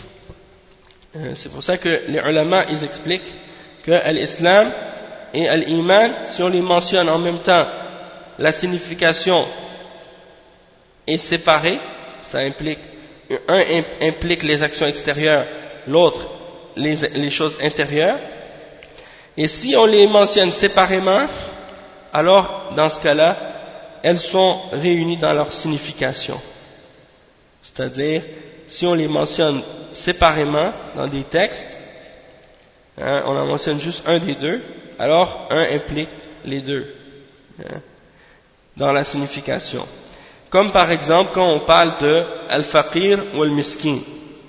que l'islam et l'iman, si on les mentionne en même temps, la signification est séparée, ça implique, un implique les actions extérieures, l'autre les choses intérieures, et si on les mentionne séparément, alors dans ce cas-là, elles sont réunies dans leur signification. C'est-à-dire, si on les mentionne séparément dans des textes, hein, on en mentionne juste un des deux, alors un implique les deux, hein, dans la signification. Comme par exemple quand on parle de al-faqir ou al-miskin.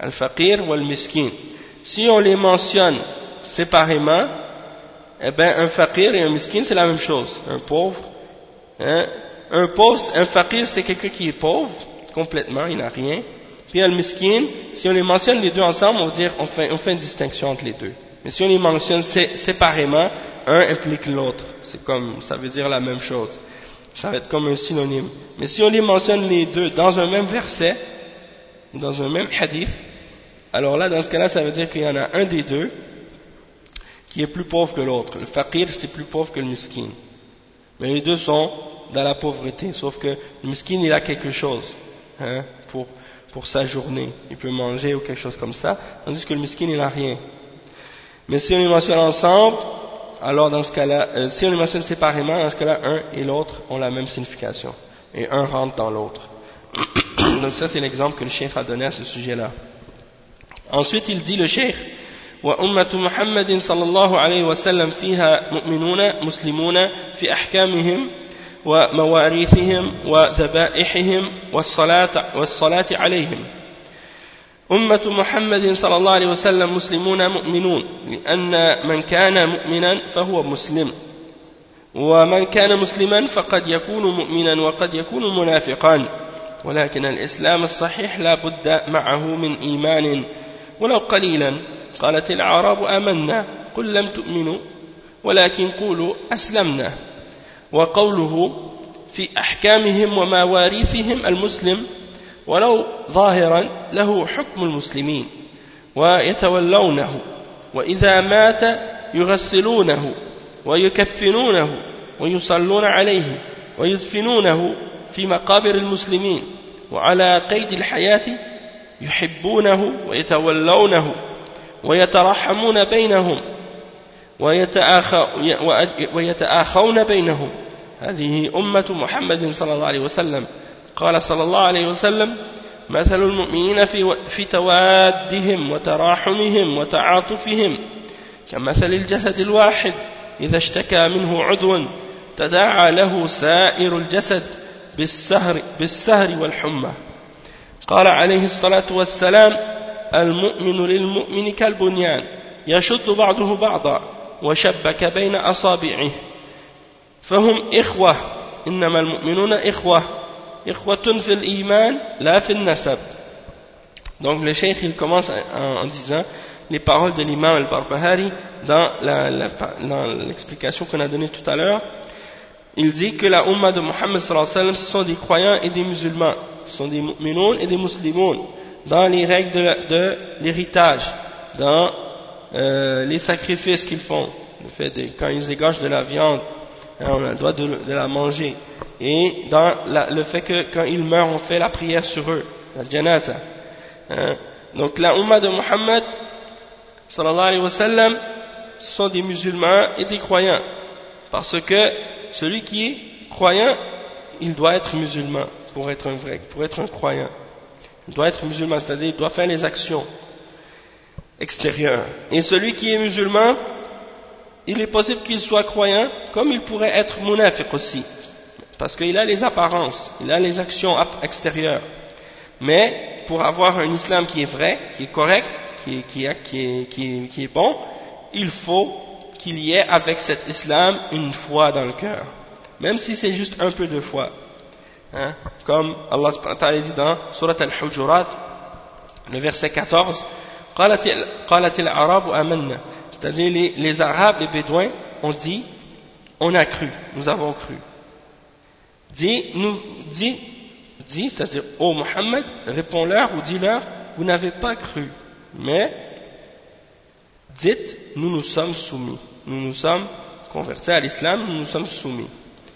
al-faqir ou al-miskin. Si on les mentionne séparément, eh ben un faqir et un miskin c'est la même chose, un pauvre. Hein? Un faqir c'est quelqu'un qui est pauvre complètement, il n'a rien. Puis al-miskin, si on les mentionne les deux ensemble, on va dire on fait une distinction entre les deux. Mais si on les mentionne séparément, un implique l'autre. C'est comme, ça veut dire la même chose. Ça va être comme un synonyme. Mais si on les mentionne les deux dans un même verset, dans un même hadith, alors là, dans ce cas-là, ça veut dire qu'il y en a un des deux qui est plus pauvre que l'autre. Le faqir, c'est plus pauvre que le miskin. Mais les deux sont dans la pauvreté, sauf que le miskin, il a quelque chose, hein, pour sa journée. Il peut manger ou quelque chose comme ça, tandis que le miskin, il n'a rien. Mais si on les mentionne ensemble, alors dans ce cas-là, si on les mentionne séparément, dans ce cas-là, un et l'autre ont la même signification. Et un rentre dans l'autre. Donc ça, c'est l'exemple que le cheikh a donné à ce sujet-là. Ensuite, il dit le cheikh, وأمة محمد صلى الله عليه وسلم فيها مؤمنون مسلمون في أحكامهم ومواريثهم وذبائحهم والصلاة عليهم. أمة محمد صلى الله عليه وسلم مسلمون مؤمنون، لأن من كان مؤمنا فهو مسلم، ومن كان مسلما فقد يكون مؤمنا وقد يكون منافقا، ولكن الإسلام الصحيح لا بد معه من إيمان ولو قليلا. قالت الأعراب آمنا قل لم تؤمنوا ولكن قولوا أسلمنا. وقوله في أحكامهم ومواريثهم المسلم ولو ظاهرا له حكم المسلمين ويتولونه، وإذا مات يغسلونه ويكفنونه ويصلون عليه ويدفنونه في مقابر المسلمين، وعلى قيد الحياة يحبونه ويتولونه ويترحمون بينهم ويتآخون بينهم. هذه أمة محمد صلى الله عليه وسلم. قال صلى الله عليه وسلم: مثل المؤمنين في توادهم وتراحمهم وتعاطفهم كمثل الجسد الواحد إذا اشتكى منه عضو تداعى له سائر الجسد بالسهر والحمى. قال عليه الصلاة والسلام: المؤمن للمؤمن كالبنيان يشد بعضه بعضا وشبك بين أصابعه فهم إخوة إنما المؤمنون إخوة إخوة في الإيمان لا في النسب. Donc le cheikh il commence en disant les paroles de l'imam al-Barbahari dans l'explication qu'on a donnée tout à l'heure. Il dit que la Ummah de Muhammad sallallahu alayhi wa sallam, ce sont des croyants et des musulmans, ce sont des mu'minoun et des muslimoun dans les règles de l'héritage, dans les sacrifices qu'ils font, le fait de, quand ils égorgent de la viande, hein, on a le droit de la manger, et dans le fait que quand ils meurent on fait la prière sur eux, la janaza, hein. Donc la Ummah de Muhammad sallallahu alayhi wa sallam, ce sont des musulmans et des croyants, parce que celui qui est croyant, il doit être musulman pour être un vrai, pour être un croyant. Il doit être musulman, c'est-à-dire il doit faire les actions extérieures. Et celui qui est musulman, il est possible qu'il soit croyant, comme il pourrait être munafiq aussi, parce qu'il a les apparences, il a les actions extérieures. Mais pour avoir un islam qui est vrai, qui est correct, qui est bon, il faut qu'il y ait avec cet islam une foi dans le cœur, même si c'est juste un peu de foi. Hein? Comme Allah subhanahu wa ta'ala dit dans Surat al-Hujurat, le verset 14, قالت الأعراب آمنا, c'est-à-dire les Arabes, les Bédouins ont dit, on a cru, nous avons cru. Dis, c'est-à-dire, ô Muhammad, réponds-leur ou dis-leur, vous n'avez pas cru, mais dites, nous nous sommes soumis, nous nous sommes convertis à l'islam, nous nous sommes soumis.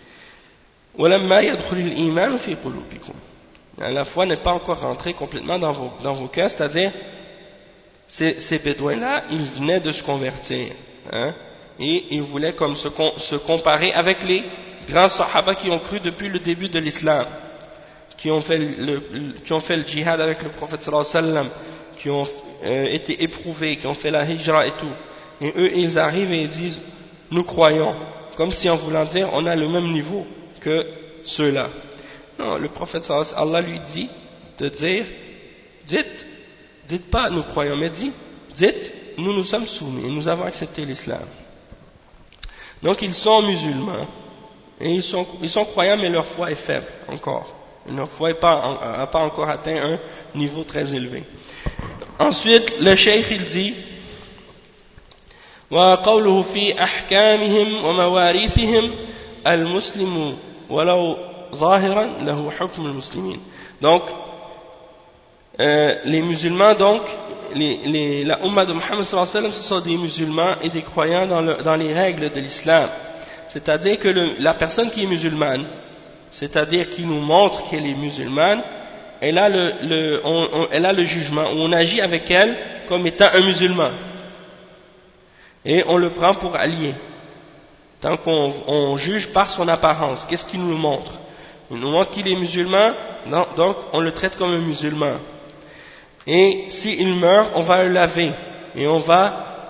La foi n'est pas encore rentrée complètement dans vos cœurs, c'est-à-dire ces bédouins-là, ils venaient de se convertir, hein, et ils voulaient comme se comparer avec les grands sahaba qui ont cru depuis le début de l'islam, qui ont fait le djihad avec le prophète sallallahu alayhi wa sallam, qui ont été éprouvés, qui ont fait la hijra et tout. Et eux, ils arrivent et ils disent, nous croyons, comme si en voulant dire, on a le même niveau que ceux-là. Non, le prophète sallallahu alayhi wa sallam, Allah lui dit de dire, Dites pas nous croyons, mais dites nous sommes soumis et nous avons accepté l'islam. Donc ils sont musulmans et ils sont croyants, mais leur foi est faible encore. Leur foi n'a pas encore atteint un niveau très élevé. Ensuite, le cheikh il dit وقوله في أحكامهم ومواريثهم المسلم ولو ظاهرا له حكم المسلمين. Donc les musulmans, donc la Ummah de Muhammad sallallahu alayhi wa sallam, ce sont des musulmans et des croyants dans les règles de l'islam. C'est-à-dire que la personne qui est musulmane, c'est-à-dire qui nous montre qu'elle est musulmane, elle a le jugement, où on agit avec elle comme étant un musulman. Et on le prend pour allié. Tant qu'on juge par son apparence. Qu'est-ce qu'il nous montre? Il nous montre qu'il est musulman, donc on le traite comme un musulman. Et s'il meurt, on va le laver. Et on va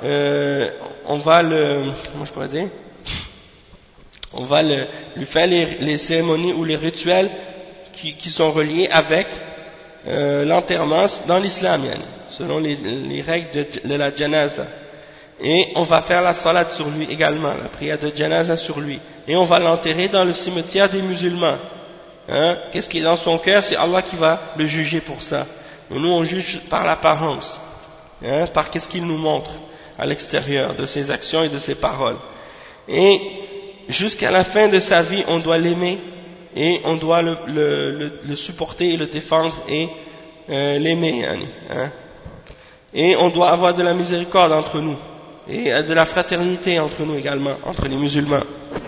lui faire les cérémonies ou les rituels qui sont reliés avec l'enterrement dans l'islam, selon les règles de la janaza. Et on va faire la salat sur lui également, la prière de janaza sur lui. Et on va l'enterrer dans le cimetière des musulmans. Qu'est-ce qui est dans son cœur? C'est Allah qui va le juger pour ça. Et nous on juge par l'apparence, par qu'est-ce qu'il nous montre à l'extérieur de ses actions et de ses paroles. Et jusqu'à la fin de sa vie, on doit l'aimer et on doit le supporter et le défendre et l'aimer. Et on doit avoir de la miséricorde entre nous et de la fraternité entre nous également, entre les musulmans.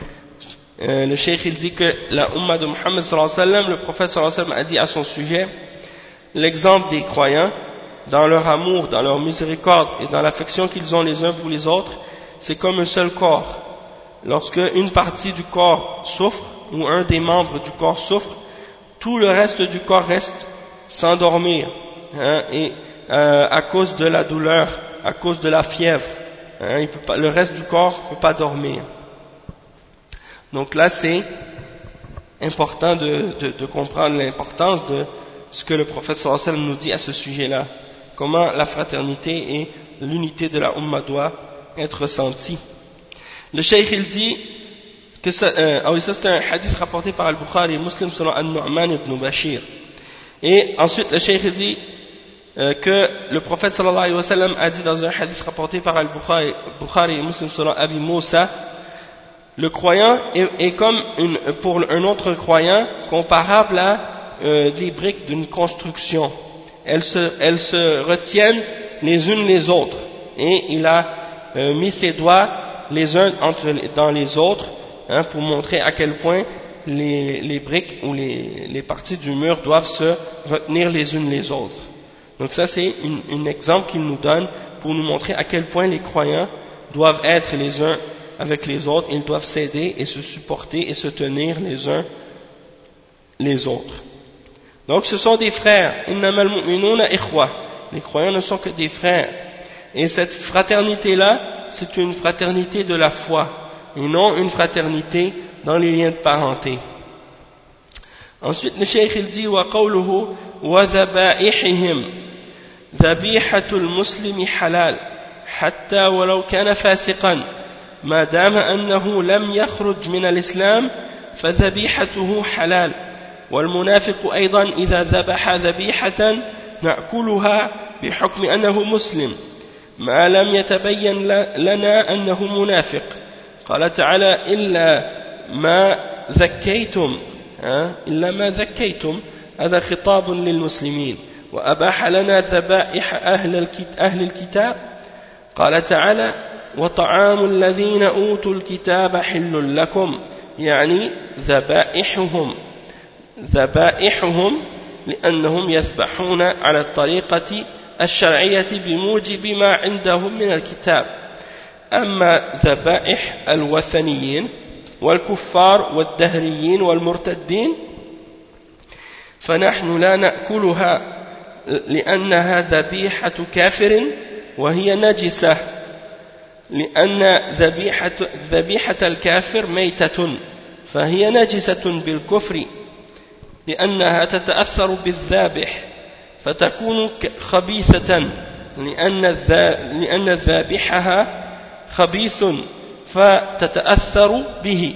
Le cheikh il dit que la Ummah de Muhammad sallallahu alayhi wa sallam, le prophète sallallahu alayhi wa sallam a dit à son sujet, l'exemple des croyants dans leur amour, dans leur miséricorde et dans l'affection qu'ils ont les uns pour les autres, c'est comme un seul corps. Lorsque une partie du corps souffre ou un des membres du corps souffre, tout le reste du corps reste sans dormir, et à cause de la douleur, à cause de la fièvre, le reste du corps ne peut pas dormir. Donc là c'est important de comprendre l'importance de ce que le prophète sallallahu alayhi wa sallam nous dit à ce sujet-là, comment la fraternité et l'unité de la Ummah doit être ressentie. Le cheikh il dit que ça c'est un hadith rapporté par Al-Bukhari et Muslim selon An-Nu'man ibn Bashir. Et ensuite le cheikh il dit que le prophète sallallahu alayhi wa sallam a dit dans un hadith rapporté par Al-Bukhari et Muslim selon Abi Moussa, le croyant est comme pour un autre croyant comparable à des briques d'une construction. Elles se retiennent les unes les autres, et il a mis ses doigts les uns dans les autres, pour montrer à quel point les briques ou les parties du mur doivent se retenir les unes les autres. Donc ça c'est un exemple qu'il nous donne pour nous montrer à quel point les croyants doivent être les uns avec les autres, ils doivent s'aider et se supporter et se tenir les uns les autres. Donc ce sont des frères. Innamal mu'minuna ikhwa. Les croyants ne sont que des frères. Et cette fraternité-là, c'est une fraternité de la foi, et non une fraternité dans les liens de parenté. Ensuite, le cheikh il dit wa qawluhu wa zabaihihim dhabihatul muslimi halal hatta walau kana fasiqan ma dama annahu lam yakhruj min al-islam fadhabihatuhu halal. والمنافق أيضا إذا ذبح ذبيحة نأكلها بحكم أنه مسلم ما لم يتبين لنا أنه منافق. قال تعالى إلا ما ذكيتم هذا خطاب للمسلمين وأباح لنا ذبائح أهل الكتاب. قال تعالى وطعام الذين أوتوا الكتاب حل لكم يعني ذبائحهم لأنهم يذبحون على الطريقة الشرعية بموجب ما عندهم من الكتاب. أما ذبائح الوثنيين والكفار والدهريين والمرتدين فنحن لا نأكلها لأنها ذبيحة كافر وهي نجسة، لأن ذبيحة الكافر ميتة فهي نجسة بالكفر لأنها تتأثر بالذابح فتكون خبيثة لأن ذابحها خبيث فتتأثر به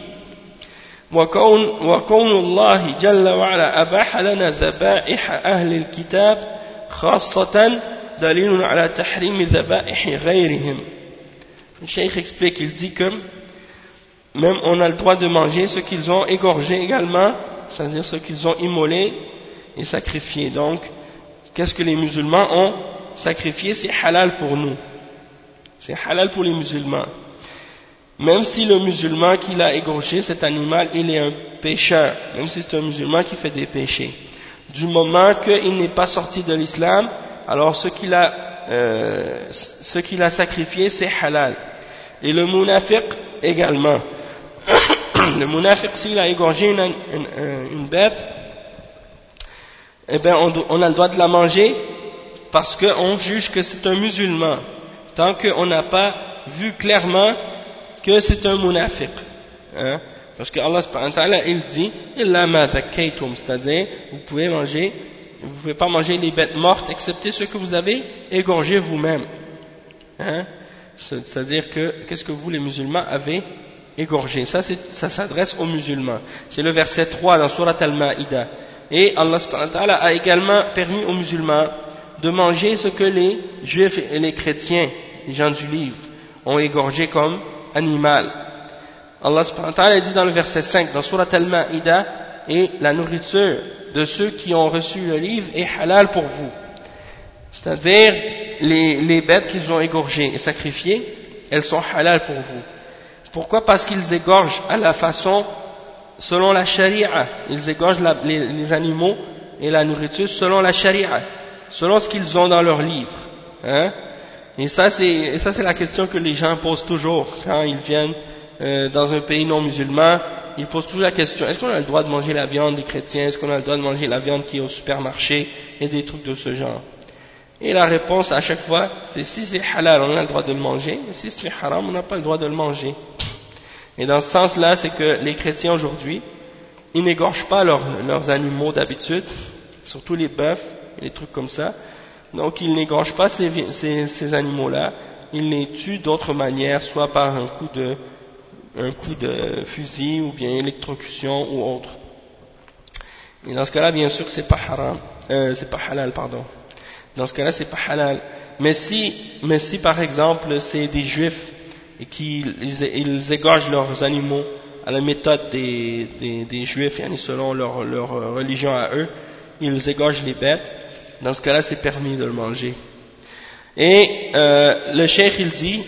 وكون الله جل وعلا أباح لنا ذبائح أهل الكتاب خاصة دليل على تحريم ذبائح غيرهم. Le cheikh explique, il dit que même on a le droit de manger ce qu'ils ont égorgé également, c'est-à-dire ce qu'ils ont immolé et sacrifié. Donc, qu'est-ce que les musulmans ont sacrifié? C'est halal pour nous. C'est halal pour les musulmans. Même si le musulman qui l'a égorgé, cet animal, il est un pécheur, même si c'est un musulman qui fait des péchés. Du moment qu'il n'est pas sorti de l'islam, alors ce qu'il a sacrifié, c'est halal. Et le munafiq également. Le munafiq, s'il a égorgé une bête, eh bien on a le droit de la manger parce qu'on juge que c'est un musulman, tant qu'on n'a pas vu clairement que c'est un munafiq. Hein? Parce que Allah subhanahu wa ta'ala, il dit illa ma zakkaytum, c'est-à-dire vous pouvez pas manger les bêtes mortes excepté ceux que vous avez égorgés vous-même. Hein? C'est-à-dire que qu'est-ce que vous les musulmans avez égorgé? Ça s'adresse aux musulmans. C'est le verset 3 dans Surat Al-Ma'ida. Et Allah subhanahu wa ta'ala a également permis aux musulmans de manger ce que les juifs et les chrétiens, les gens du livre, ont égorgé comme animal. Allah subhanahu wa ta'ala dit dans le verset 5 dans Surat Al-Ma'ida, et la nourriture de ceux qui ont reçu le livre est halal pour vous. C'est-à-dire les bêtes qu'ils ont égorgées et sacrifiées, elles sont halal pour vous. Pourquoi? Parce qu'ils égorgent à la façon selon la charia. Ils égorgent les animaux et la nourriture selon la charia, selon ce qu'ils ont dans leur livre. Hein? Et ça c'est la question que les gens posent toujours quand ils viennent dans un pays non musulman. Ils posent toujours la question, est-ce qu'on a le droit de manger la viande des chrétiens? Est-ce qu'on a le droit de manger la viande qui est au supermarché? Et des trucs de ce genre. Et la réponse à chaque fois, c'est si c'est halal, on a le droit de le manger, et si c'est haram, on n'a pas le droit de le manger. Et dans ce sens-là, c'est que les chrétiens aujourd'hui, ils n'égorgent pas leurs animaux d'habitude, surtout les bœufs et les trucs comme ça. Donc ils n'égorgent pas ces animaux-là, ils les tuent d'autres manières, soit par un coup de fusil ou bien électrocution ou autre. Et dans ce cas-là, bien sûr, c'est pas haram, c'est pas halal, pardon. Dans ce cas-là, c'est pas halal. Mais si par exemple c'est des juifs et qu'ils égorgent leurs animaux à la méthode des juifs, selon leur religion à eux, ils égorgent les bêtes. Dans ce cas-là, c'est permis de le manger. Et le cheikh il dit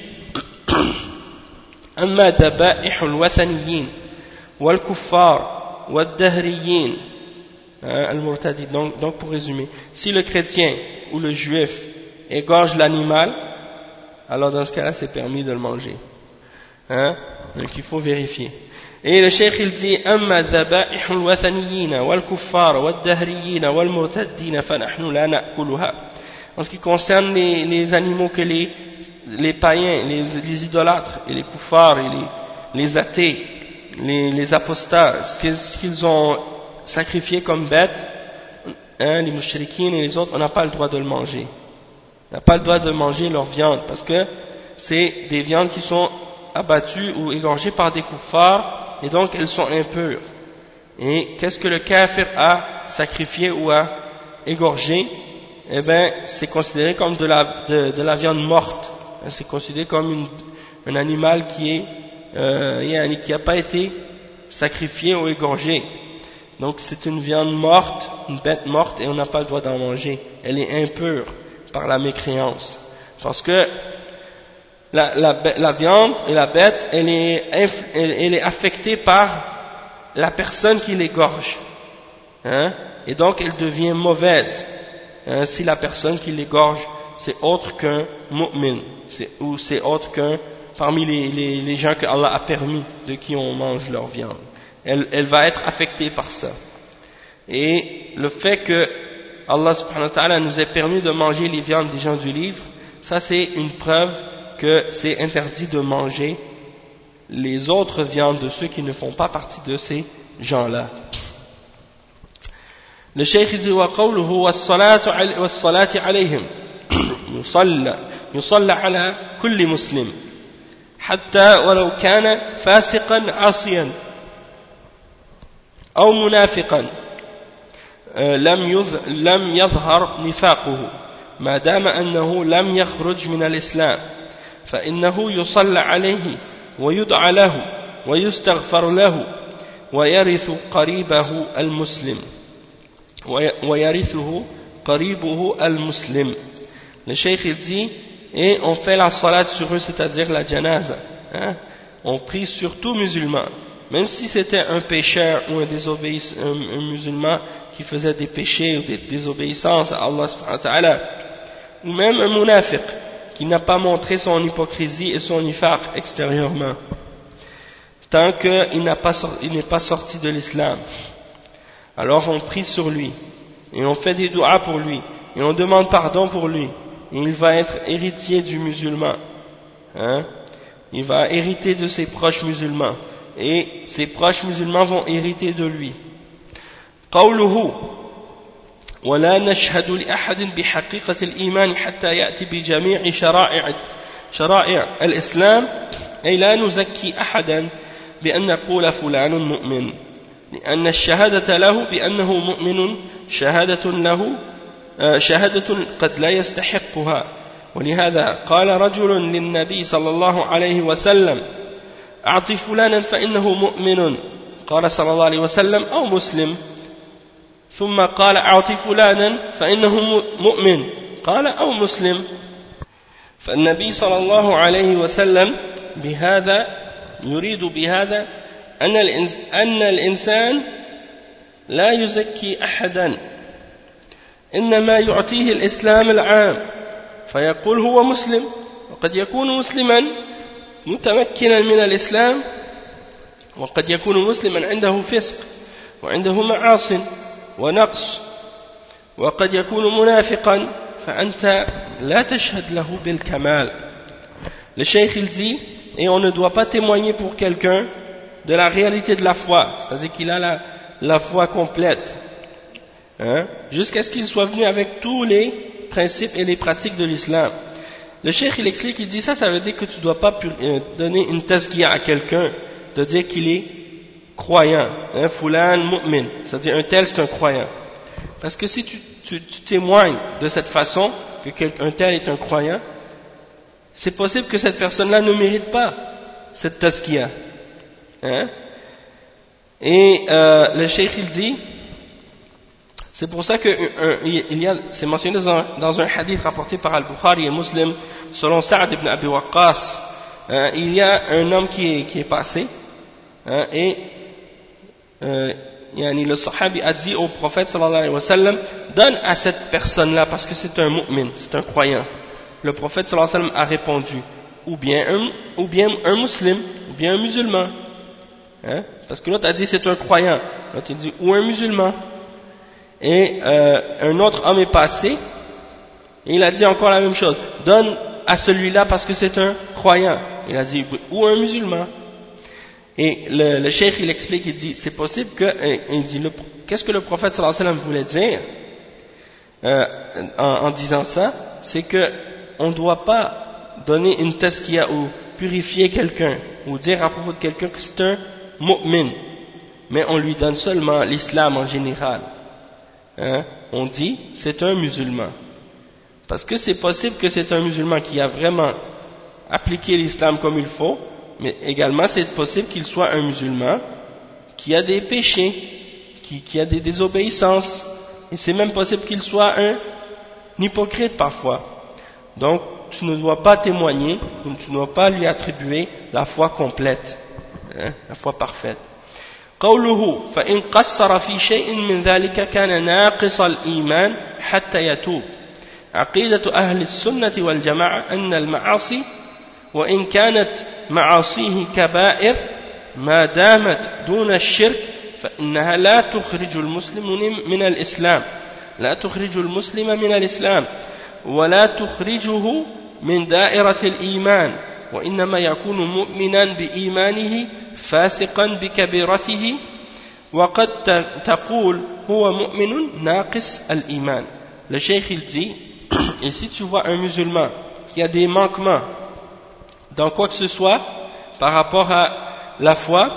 أما ذبائح الوثنيين والكفار والدهريين المرتدين. Donc pour résumer, si le chrétien ou le juif égorge l'animal, alors dans ce cas-là c'est permis de le manger. Hein? Donc il faut vérifier. Et le cheikh il dit أما ذبائح الوثنيين والكفار والدهريين والمرتدين فنحن لا نأكلها. En ce qui concerne les animaux que les païens, les idolâtres et les koufars et les athées, les apostats, ce qu'ils ont sacrifié comme bêtes, les mushrikines et les autres, on n'a pas le droit de le manger. On n'a pas le droit de manger leur viande parce que c'est des viandes qui sont abattues ou égorgées par des koufars et donc elles sont impures. Et qu'est-ce que le kafir a sacrifié ou a égorgé? Eh bien, c'est considéré comme de la viande morte. C'est considéré comme un animal qui n'a pas été sacrifié ou égorgé. Donc c'est une viande morte, une bête morte, et on n'a pas le droit d'en manger. Elle est impure par la mécréance. Parce que la viande et la bête, elle est affectée par la personne qui l'égorge. Hein? Et donc elle devient mauvaise. Si la personne qui l'égorge, c'est autre qu'un mu'min, ou c'est autre qu'un parmi les gens que Allah a permis de qui on mange leur viande. Elle va être affectée par ça. Et le fait que Allah subhanahu wa ta'ala nous ait permis de manger les viandes des gens du livre, ça c'est une preuve que c'est interdit de manger les autres viandes de ceux qui ne font pas partie de ces gens-là. Le cheikh dit وقوله والصلاة عليهم يصلى على كل مسلم حتى ولو كان فاسقا عاصيا أو منافقا لم يظهر نفاقه ما دام أنه لم يخرج من الإسلام فإنه يصلى عليه ويدعى له ويستغفر له ويرث قريبه المسلم ويرثه قريبه المسلم. Le cheikh il dit, et on fait la salat sur eux, c'est-à-dire la janaza, hein? On prie sur tout musulman, même si c'était un pécheur ou un musulman qui faisait des péchés ou des désobéissances à Allah subhanahu wa ta'ala, ou même un munafiq qui n'a pas montré son hypocrisie et son nifaq extérieurement, tant qu'il n'est pas sorti de l'islam. Alors on prie sur lui, et on fait des doigts pour lui, et on demande pardon pour lui, et il va être héritier du musulman, hein? Il va hériter de ses proches musulmans, et ses proches musulmans vont hériter de lui. قوله ولا نشهد لأحد بحقيقة الإيمان حتى يأتي بجميع شرائع الإسلام أي لا نزكي أحدا بأن نقول فلان مؤمن لأن الشهادة له بأنه مؤمن شهادة قد لا يستحقها ولهذا قال رجل للنبي صلى الله عليه وسلم أعط فلانا فإنه مؤمن قال صلى الله عليه وسلم أو مسلم ثم قال أعط فلانا فإنه مؤمن قال أو مسلم فالنبي صلى الله عليه وسلم بهذا يريد بهذا أن الإنسان لا يزكي أحدا إنما يعطيه الإسلام العام فيقول هو مسلم وقد يكون مسلما متمكنا من الإسلام وقد يكون مسلما عنده فسق وعنده معاصٍ ونقص وقد يكون منافقا فأنت لا تشهد له بالكمال. Le cheikh il dit, et on ne doit pas témoigner pour quelqu'un de la réalité de la foi, c'est-à-dire qu'il a la foi complète, hein, jusqu'à ce qu'il soit venu avec tous les principes et les pratiques de l'islam. Le cheikh il explique, il dit ça veut dire que tu ne dois pas donner une tazkiya à quelqu'un, de dire qu'il est croyant, hein, fulan mu'min, c'est-à-dire un tel c'est un croyant. Parce que si tu témoignes de cette façon, que un tel est un croyant, c'est possible que cette personne-là ne mérite pas cette tazkiya. Hein? Et le cheikh il dit, c'est pour ça que c'est mentionné dans un hadith rapporté par Al-Bukhari et Muslim, selon Sa'd ibn Abi Waqqas, il y a un homme qui est passé, hein, et le sahabi a dit au prophète sallallahu alayhi wa sallam, donne à cette personne-là parce que c'est un mu'min, c'est un croyant. Le prophète sallallahu alayhi wa sallam a répondu, ou bien un musulman, ou bien un musulman, hein? Parce que l'autre a dit c'est un croyant, l'autre il dit ou un musulman. Et un autre homme est passé et il a dit encore la même chose, donne à celui-là parce que c'est un croyant. Il a dit ou un musulman. Et le cheikh il explique, il dit c'est possible que, il dit qu'est-ce que le prophète sallallahu alayhi wa sallam voulait dire en disant ça, c'est que on ne doit pas donner une tazkiya ou purifier quelqu'un ou dire à propos de quelqu'un que c'est un mu'min, mais on lui donne seulement l'islam en général. Hein? On dit c'est un musulman parce que c'est possible que c'est un musulman qui a vraiment appliqué l'islam comme il faut, mais également c'est possible qu'il soit un musulman qui a des péchés, qui a des désobéissances, et c'est même possible qu'il soit un hypocrite parfois. Donc tu ne dois pas témoigner, tu ne dois pas lui attribuer la foi complète, hein, la foi parfaite. قوله فإن قصر في شيء من ذلك كان ناقص الإيمان حتى يتوب. عقيدة أهل السنة والجماعة أن المعاصي وإن كانت معاصيه كبائر ما دامت دون الشرك فإنها لا تخرج المسلم من الإسلام، لا تخرج المسلم من الإسلام ولا تخرجه من دائرة الإيمان، وإنما يكون مؤمنا بإيمانه فاسقا بكبيرته وقد تقول هو مؤمن ناقص الإيمان. Le cheikh il dit, et si tu vois un musulman qui a des manquements dans quoi que ce soit par rapport à la foi,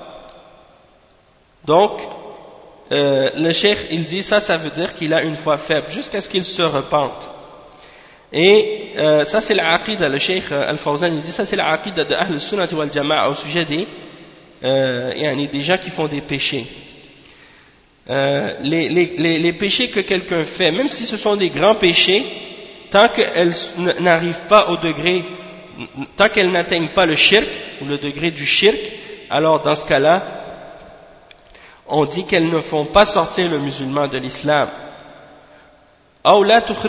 donc le cheikh il dit ça veut dire qu'il a une foi faible jusqu'à ce qu'il se repente. Et ça c'est l'aqida, le cheikh Al-Fawzan il dit ça c'est l'aqida de Ahl Sunnah wal Jama'a au sujet des gens qui font des péchés. Les péchés que quelqu'un fait, même si ce sont des grands péchés, tant qu'elles n'arrivent pas au degré, tant qu'elles n'atteignent pas le shirk ou le degré du shirk, alors dans ce cas-là on dit qu'elles ne font pas sortir le musulman de l'islam. Ou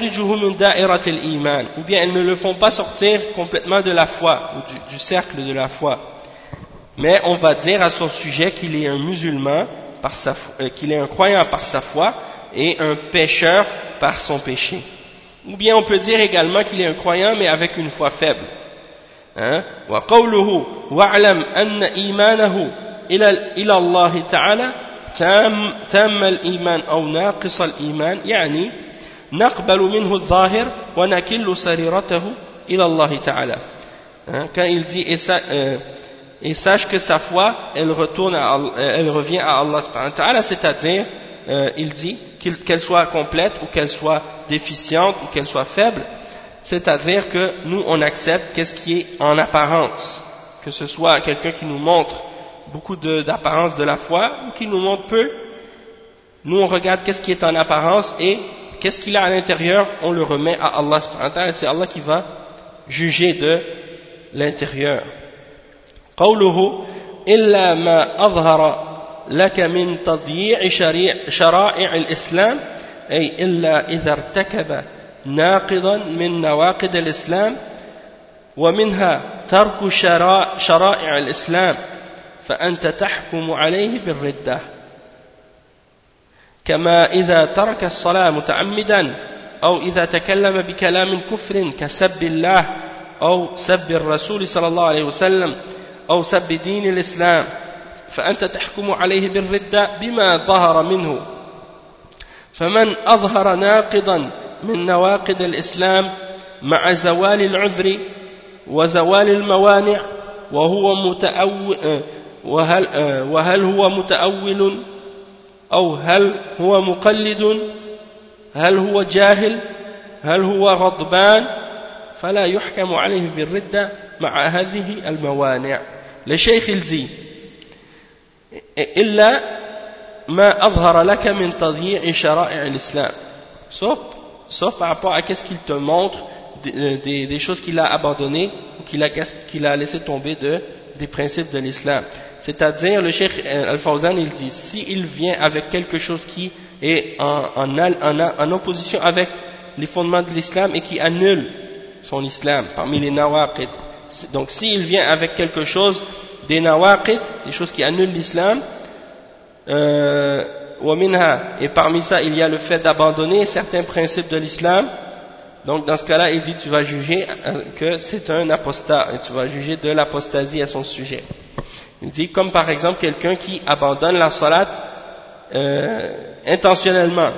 bien elles ne le font pas sortir complètement de la foi ou du cercle de la foi. Mais on va dire à son sujet qu'il est un musulman par qu'il est un croyant par sa foi et un pécheur par son péché. Ou bien on peut dire également qu'il est un croyant mais avec une foi faible. Wa qawluhu wa'lam anna imanahu ila Allah ta'ala tam al-iman aw naqis al-iman, yani naqbalu minhu al-zahir wa nakillu sariratahu ila Allah ta'ala. Quand il dit et sache que sa foi elle revient à Allah subhanahu wa ta'ala, c'est-à-dire il dit qu'elle soit complète ou qu'elle soit déficiente ou qu'elle soit faible, c'est-à-dire que nous on accepte qu'est-ce qui est en apparence, que ce soit quelqu'un qui nous montre beaucoup d'apparence de la foi ou qui nous montre peu. Nous on regarde qu'est-ce qui est en apparence et qu'est-ce qu'il a à l'intérieur, on le remet à Allah subhanahu wa ta'ala, c'est Allah qui va juger de l'intérieur. قوله إلا ما أظهر لك من تضييع شرائع الإسلام، أي إلا إذا ارتكب ناقضا من نواقض الإسلام ومنها ترك شرائع الإسلام فأنت تحكم عليه بالردة، كما إذا ترك الصلاة متعمدا أو إذا تكلم بكلام كفر كسب الله أو سب الرسول صلى الله عليه وسلم أو سب دين الإسلام فأنت تحكم عليه بالردة بما ظهر منه. فمن أظهر ناقضا من نواقض الإسلام مع زوال العذر وزوال الموانع وهل هو متأول أو هل هو مقلد هل هو جاهل هل هو غضبان فلا يحكم عليه بالردة مع هذه الموانع. Le cheikh il dit إلا ما أظهر لك من تضييع شرائع الإسلام, sauf par rapport à qu'est-ce qu'il te montre des choses qu'il a abandonnées ou qu'il a laissé tomber des principes de l'islam. C'est-à-dire, le cheikh Al-Fawzan il dit, s'il vient avec quelque chose qui est en opposition avec les fondements de l'islam et qui annule son islam parmi les nawaqid, donc s'il vient avec quelque chose des nawaqid, des choses qui annulent l'islam, et parmi ça il y a le fait d'abandonner certains principes de l'islam, donc dans ce cas-là il dit tu vas juger que c'est un apostat et tu vas juger de l'apostasie à son sujet. Il dit comme par exemple quelqu'un qui abandonne la salat intentionnellement,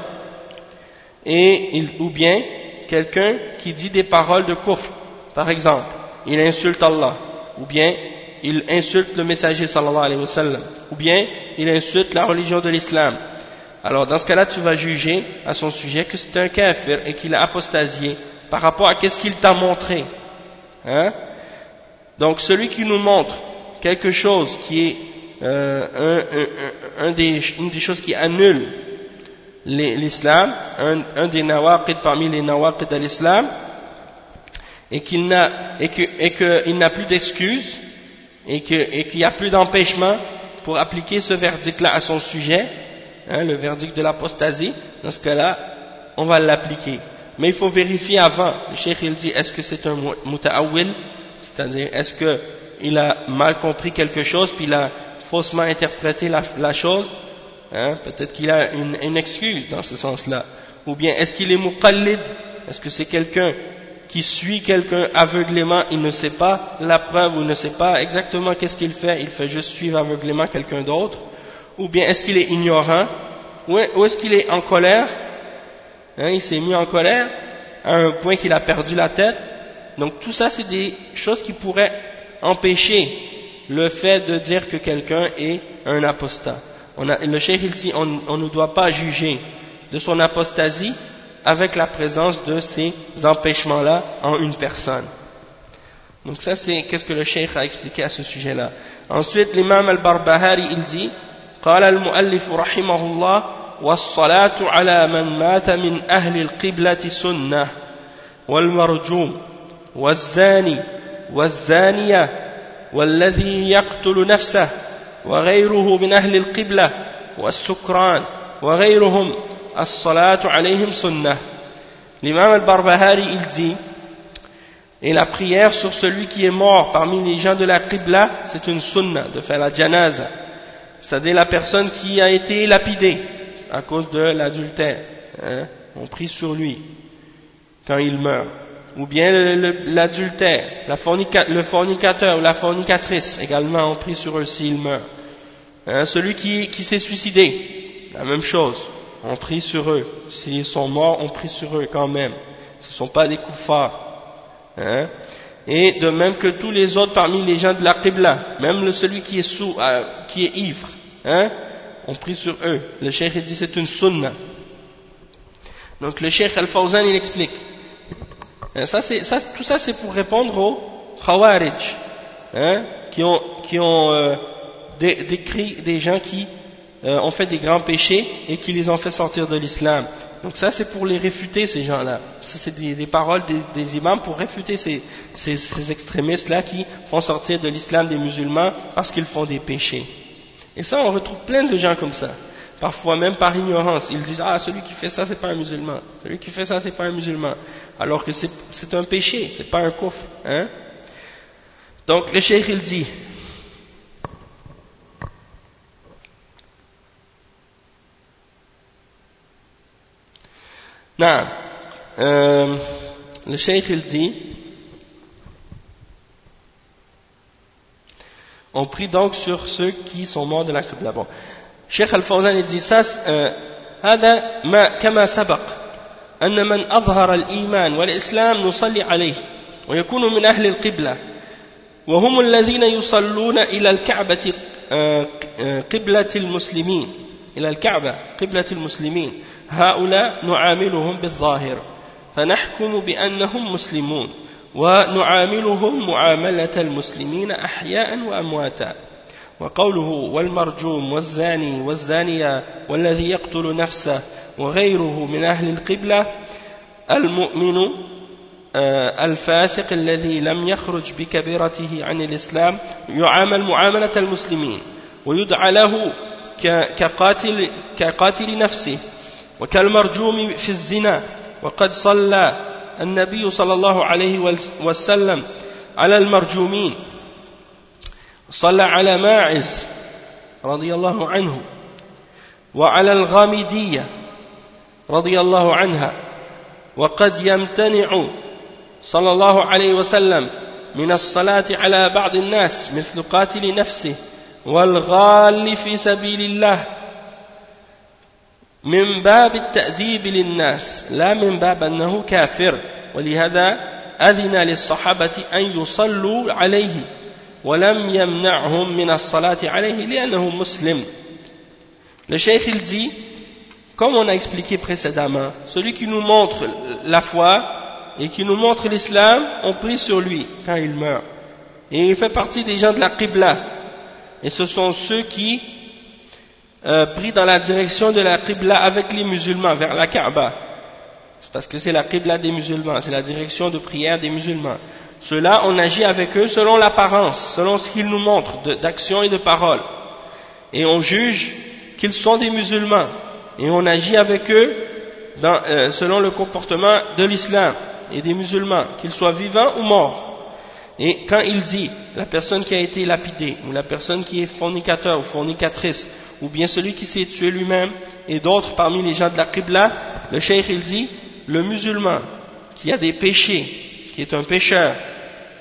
ou bien quelqu'un qui dit des paroles de kufr, par exemple il insulte Allah, ou bien il insulte le messager sallallahu alayhi wa sallam, ou bien il insulte la religion de l'islam. Alors dans ce cas-là tu vas juger à son sujet que c'est un kafir et qu'il a apostasié par rapport à qu'est-ce qu'il t'a montré, Donc celui qui nous montre quelque chose qui est une des choses qui annule l'islam, un des nawaqid parmi les nawaqid de l'islam, et qu'il n'a plus d'excuses et qu'il n'y a plus d'empêchement pour appliquer ce verdict-là à son sujet, le verdict de l'apostasie, dans ce cas-là, on va l'appliquer. Mais il faut vérifier avant. Le cheikh il dit, est-ce que c'est un muta'awwil, c'est-à-dire est-ce qu'il a mal compris quelque chose puis il a faussement interprété la chose, peut-être qu'il a une excuse dans ce sens-là, ou bien est-ce qu'il est muqallid, est-ce que c'est quelqu'un qui suit quelqu'un aveuglément, il ne sait pas la preuve ou ne sait pas exactement qu'est-ce qu'il fait juste suivre aveuglément quelqu'un d'autre, ou bien est-ce qu'il est ignorant, ou est-ce qu'il est en colère, il s'est mis en colère à un point qu'il a perdu la tête. Donc tout ça c'est des choses qui pourraient empêcher le fait de dire que quelqu'un est un apostat. Le cheikh il dit on ne doit pas juger de son apostasie avec la présence de ces empêchements-là en une personne. Donc ça c'est qu'est-ce que le cheikh a expliqué à ce sujet-là. Ensuite l'imam al-Barbahari il dit قال المؤلف رحمه الله والصلاة على من مات من أهل القبلة سنة والمرجوم والزاني والزانية والذي يقتل نفسه وغيره من أهل القبلة والسكران وغيرهم الصلاة عليهم سنة. L'imam al-Barbahari il dit et la prière sur celui qui est mort parmi les gens de la Qibla c'est une sunna de faire la janaza, c'est-à-dire la personne qui a été lapidée à cause de l'adultère, on prie sur lui quand il meurt, ou bien l'adultère, le fornicateur ou la fornicatrice également on prie sur eux s'il meurt, celui qui s'est suicidé, la même chose, on prie sur eux, s'ils sont morts on prie sur eux quand même, ce ne sont pas des kuffars, et de même que tous les autres parmi les gens de la Qibla, même celui qui est qui est ivre, on prie sur eux. Le cheikh il dit c'est une sunna. Donc le cheikh Al-Fawzan il explique. Tout ça c'est pour répondre aux Khawarij, qui ont décrit des gens qui ont fait des grands péchés et qui les ont fait sortir de l'islam. Donc ça c'est pour les réfuter ces gens-là. Ça c'est des paroles des imams pour réfuter ces extrémistes-là qui font sortir de l'islam des musulmans parce qu'ils font des péchés. Et ça on retrouve plein de gens comme ça. Parfois même par ignorance, ils disent celui qui fait ça c'est pas un musulman, celui qui fait ça c'est pas un musulman, alors que c'est un péché, c'est pas un kufr, Donc le cheikh il dit le cheikh il dit on prie donc sur ceux qui sont morts de la Qibla. Bon. Cheikh Al-Fawzan il dit ça هذا ما كما سبق أن من أظهر الإيمان والإسلام نصلي عليه ويكون من أهل القبلة وهم الذين يصلون إلى الكعبة قبلة المسلمين إلى الكعبة قبلة المسلمين هؤلاء نعاملهم بالظاهر فنحكم بأنهم مسلمون ونعاملهم معاملة المسلمين أحياء وأمواتا وقوله والمرجوم والزاني والزانية والذي يقتل نفسه وغيره من أهل القبلة المؤمن الفاسق الذي لم يخرج بكبيرته عن الإسلام يعامل معاملة المسلمين ويدعى له كقاتل نفسه وكالمرجوم في الزنا وقد صلى النبي صلى الله عليه وسلم على المرجومين صلى على ماعز رضي الله عنه وعلى الغامدية رضي الله عنها وقد يمتنع صلى الله عليه وسلم من الصلاة على بعض الناس مثل قاتل نفسه والغال في سبيل الله من باب التأديب للناس لا من باب أنه كافر ولهذا أذن للصحابة أن يصلوا عليه ولم يمنعهم من الصلاة عليه لأنه مسلم. Le cheikh il dit, comme on a expliqué précédemment, celui qui nous montre la foi et qui nous montre l'islam, on prie sur lui quand il meurt. Et il fait partie des gens de la Qibla. Et ce sont ceux qui prient dans la direction de la Qibla avec les musulmans, vers la Kaaba. Parce que c'est la Qibla des musulmans, c'est la direction de prière des musulmans. Ceux-là, on agit avec eux selon l'apparence, selon ce qu'ils nous montrent d'action et de parole. Et on juge qu'ils sont des musulmans. Et on agit avec eux selon le comportement de l'islam et des musulmans, qu'ils soient vivants ou morts. Et quand il dit, la personne qui a été lapidée, ou la personne qui est fornicateur ou fornicatrice, ou bien celui qui s'est tué lui-même, et d'autres parmi les gens de la Qibla, le cheikh il dit, le musulman qui a des péchés, qui est un pécheur,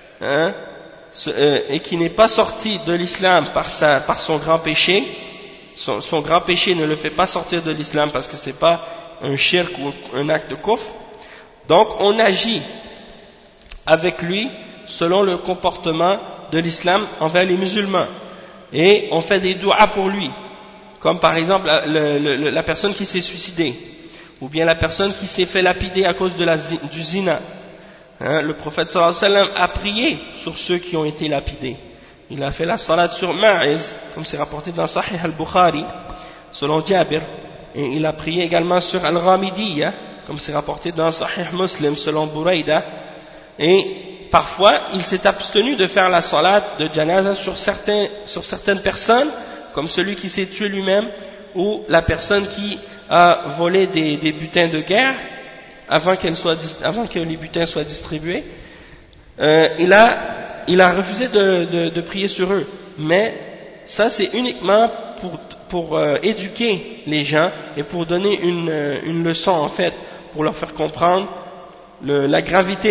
et qui n'est pas sorti de l'islam par son grand péché, son grand péché ne le fait pas sortir de l'islam parce que c'est pas un shirk ou un acte de kufr, donc on agit avec lui selon le comportement de l'islam envers les musulmans et on fait des du'a pour lui, comme par exemple la personne qui s'est suicidée ou bien la personne qui s'est fait lapider à cause du zina. Le prophète sallallahu alayhi wa sallam a prié sur ceux qui ont été lapidés. Il a fait la salat sur Ma'iz, comme c'est rapporté dans Sahih al-Bukhari, selon Jabir, et il a prié également sur Al-Ghamidiyya, comme c'est rapporté dans Sahih Muslim, selon Burayda, et parfois il s'est abstenu de faire la salat de janaza sur certaines personnes, comme celui qui s'est tué lui-même, ou la personne qui a volé des butins de guerre, avant que les butins soient distribués. Il a refusé de prier sur eux, mais ça c'est uniquement pour éduquer les gens et pour donner une leçon en fait, pour leur faire comprendre la gravité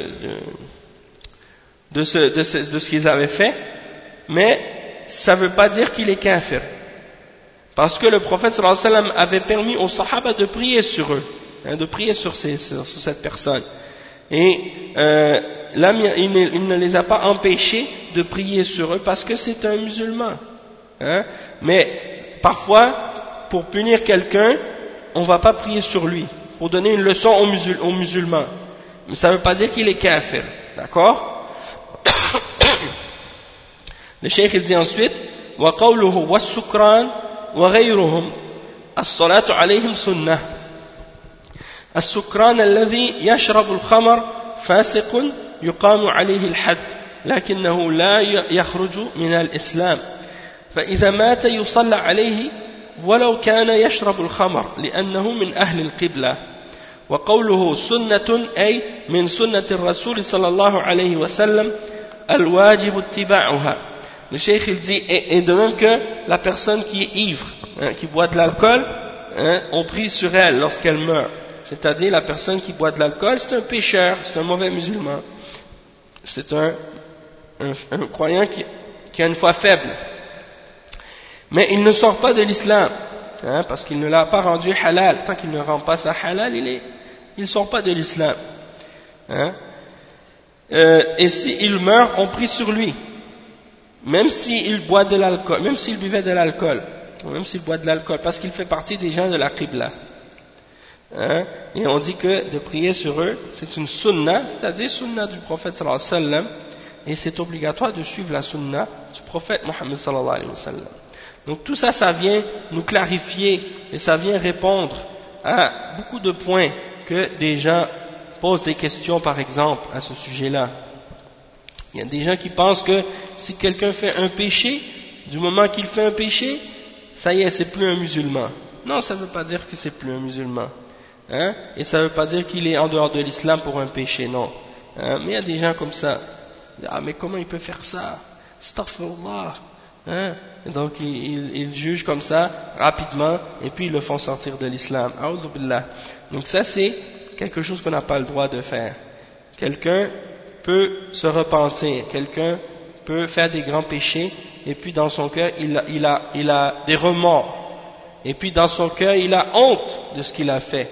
de ce qu'ils avaient fait, mais ça ne veut pas dire qu'il est kafir, parce que le prophète sallallahu alayhi wa sallam avait permis aux sahaba de prier sur eux, de prier sur cette personne, et là il ne les a pas empêchés de prier sur eux parce que c'est un musulman, mais parfois pour punir quelqu'un on ne va pas prier sur lui pour donner une leçon aux musulmans, mais ça ne veut pas dire qu'il est kafir, d'accord. Le cheikh il dit ensuite wa qawluhu was-sukran wa ghayruhum as-salatu alayhim sunnah. السكران الذي يشرب الخمر فاسق يقام عليه الحد لكنه لا يخرج من الإسلام فإذا مات يصلى عليه ولو كان يشرب الخمر لأنه من أهل القبلة. وقوله سنة أي من سنة الرسول صلى الله عليه وسلم الواجب اتباعها. Le cheikh il dit et de même que la personne qui est ivre, qui boit de l'alcool, on prie sur elle lorsqu'elle meurt. C'est-à-dire la personne qui boit de l'alcool, c'est un pécheur, c'est un mauvais musulman, c'est un croyant qui a une foi faible. Mais il ne sort pas de l'islam, parce qu'il ne l'a pas rendu halal. Tant qu'il ne rend pas ça halal, il ne sort pas de l'islam. Et s'il meurt, on prie sur lui, même s'il boit de l'alcool, même s'il buvait de l'alcool, même s'il boit de l'alcool, parce qu'il fait partie des gens de la Qibla. Et on dit que de prier sur eux, c'est une sunna, c'est-à-dire sunna du prophète sallallahu alayhi wa sallam, et c'est obligatoire de suivre la sunna du prophète Mohammed sallallahu alayhi wa sallam. Donc tout ça, ça vient nous clarifier et ça vient répondre à beaucoup de points que des gens posent des questions par exemple à ce sujet-là. Il y a des gens qui pensent que si quelqu'un fait un péché, du moment qu'il fait un péché, ça y est, c'est plus un musulman. Non, ça ne veut pas dire que c'est plus un musulman. Et ça ne veut pas dire qu'il est en dehors de l'islam pour un péché, non. Mais il y a des gens comme ça. Ah, mais comment il peut faire ça? Astaghfirullah. Et donc ils jugent comme ça rapidement et puis ils le font sortir de l'islam. A'udhu billah. Donc ça c'est quelque chose qu'on n'a pas le droit de faire. Quelqu'un peut se repentir, quelqu'un peut faire des grands péchés et puis dans son cœur il a des remords. Et puis dans son cœur il a honte de ce qu'il a fait.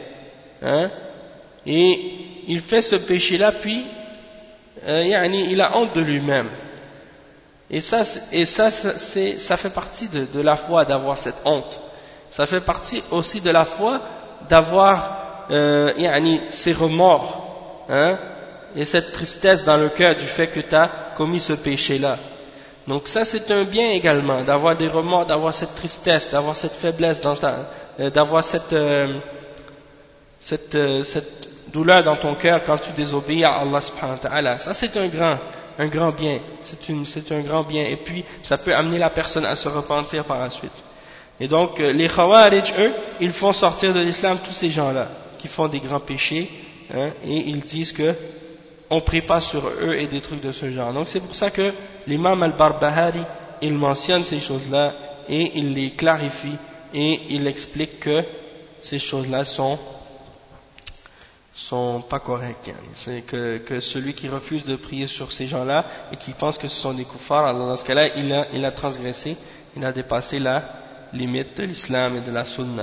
Et il fait ce péché-là, puis il a honte de lui-même. Et ça fait partie de la foi d'avoir cette honte. Ça fait partie aussi de la foi d'avoir ces remords, et cette tristesse dans le cœur du fait que tu as commis ce péché-là. Donc ça c'est un bien également, d'avoir des remords, d'avoir cette tristesse, d'avoir cette faiblesse, d'avoir cette douleur dans ton cœur quand tu désobéis à Allah subhanahu wa ta'ala. Ça c'est un grand bien, c'est un grand bien, et puis ça peut amener la personne à se repentir par la suite. Et donc les Khawarij, eux, ils font sortir de l'islam tous ces gens-là qui font des grands péchés, et ils disent que on prie pas sur eux et des trucs de ce genre. Donc c'est pour ça que l'imam al-Barbahari, il mentionne ces choses-là et il les clarifie et il explique que ces choses-là sont pas correctes. C'est que celui qui refuse de prier sur ces gens-là et qui pense que ce sont des koufars, alors dans ce cas-là il a transgressé, il a dépassé limite de l'islam et de la sunna.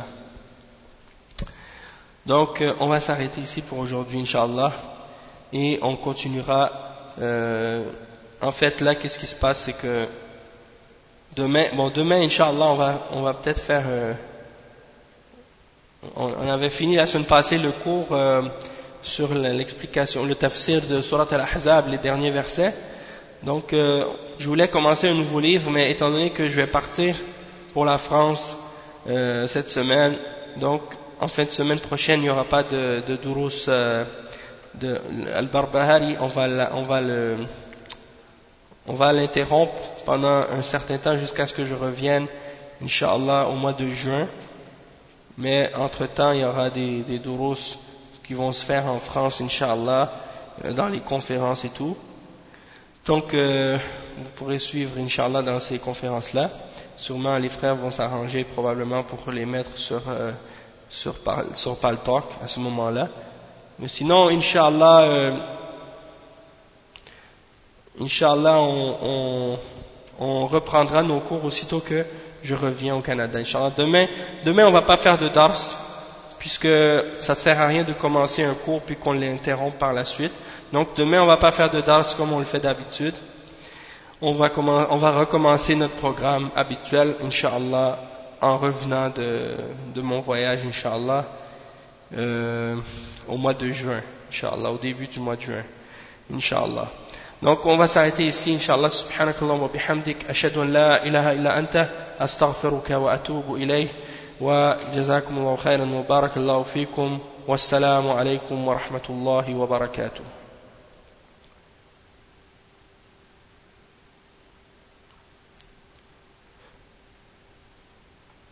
Donc on va s'arrêter ici pour aujourd'hui, Inch'Allah, et on continuera. En fait là, qu'est-ce qui se passe, c'est que demain Inch'Allah, on va peut-être faire on avait fini la semaine passée le cours sur l'explication, le tafsir de Surat Al-Ahzab, les derniers versets. Donc je voulais commencer un nouveau livre, mais étant donné que je vais partir pour la France cette semaine, donc en fin de semaine prochaine il n'y aura pas de durus de Al-Barbahari. On va l'interrompre pendant un certain temps jusqu'à ce que je revienne, Inch'Allah, au mois de juin. Mais entre-temps, il y aura des durus qui vont se faire en France, Inch'Allah, dans les conférences et tout. Donc, vous pourrez suivre, Inch'Allah, dans ces conférences-là. Sûrement, les frères vont s'arranger probablement pour les mettre sur Paltalk à ce moment-là. Mais sinon, Inch'Allah, on reprendra nos cours aussitôt que je reviens au Canada. Inch'Allah, demain on va pas faire de dars, puisque ça ne sert à rien de commencer un cours puis qu'on l'interrompt par la suite. Donc demain on va pas faire de dars comme on le fait d'habitude. On va recommencer notre programme habituel, Inch'Allah, en revenant de mon voyage, Inch'Allah, au mois de juin, Inch'Allah, au début du mois de juin, Inch'Allah. Donc on va s'arrêter ici, Inch'Allah. Subhanakallah wa bihamdik, ashhadu an la ilaha illa anta, astaghfiruka wa atubu ilayh, wa jazakumullahu khairan wa barakallahu fikum, wassalamu alaykum wa rahmatullahi wa barakatuh.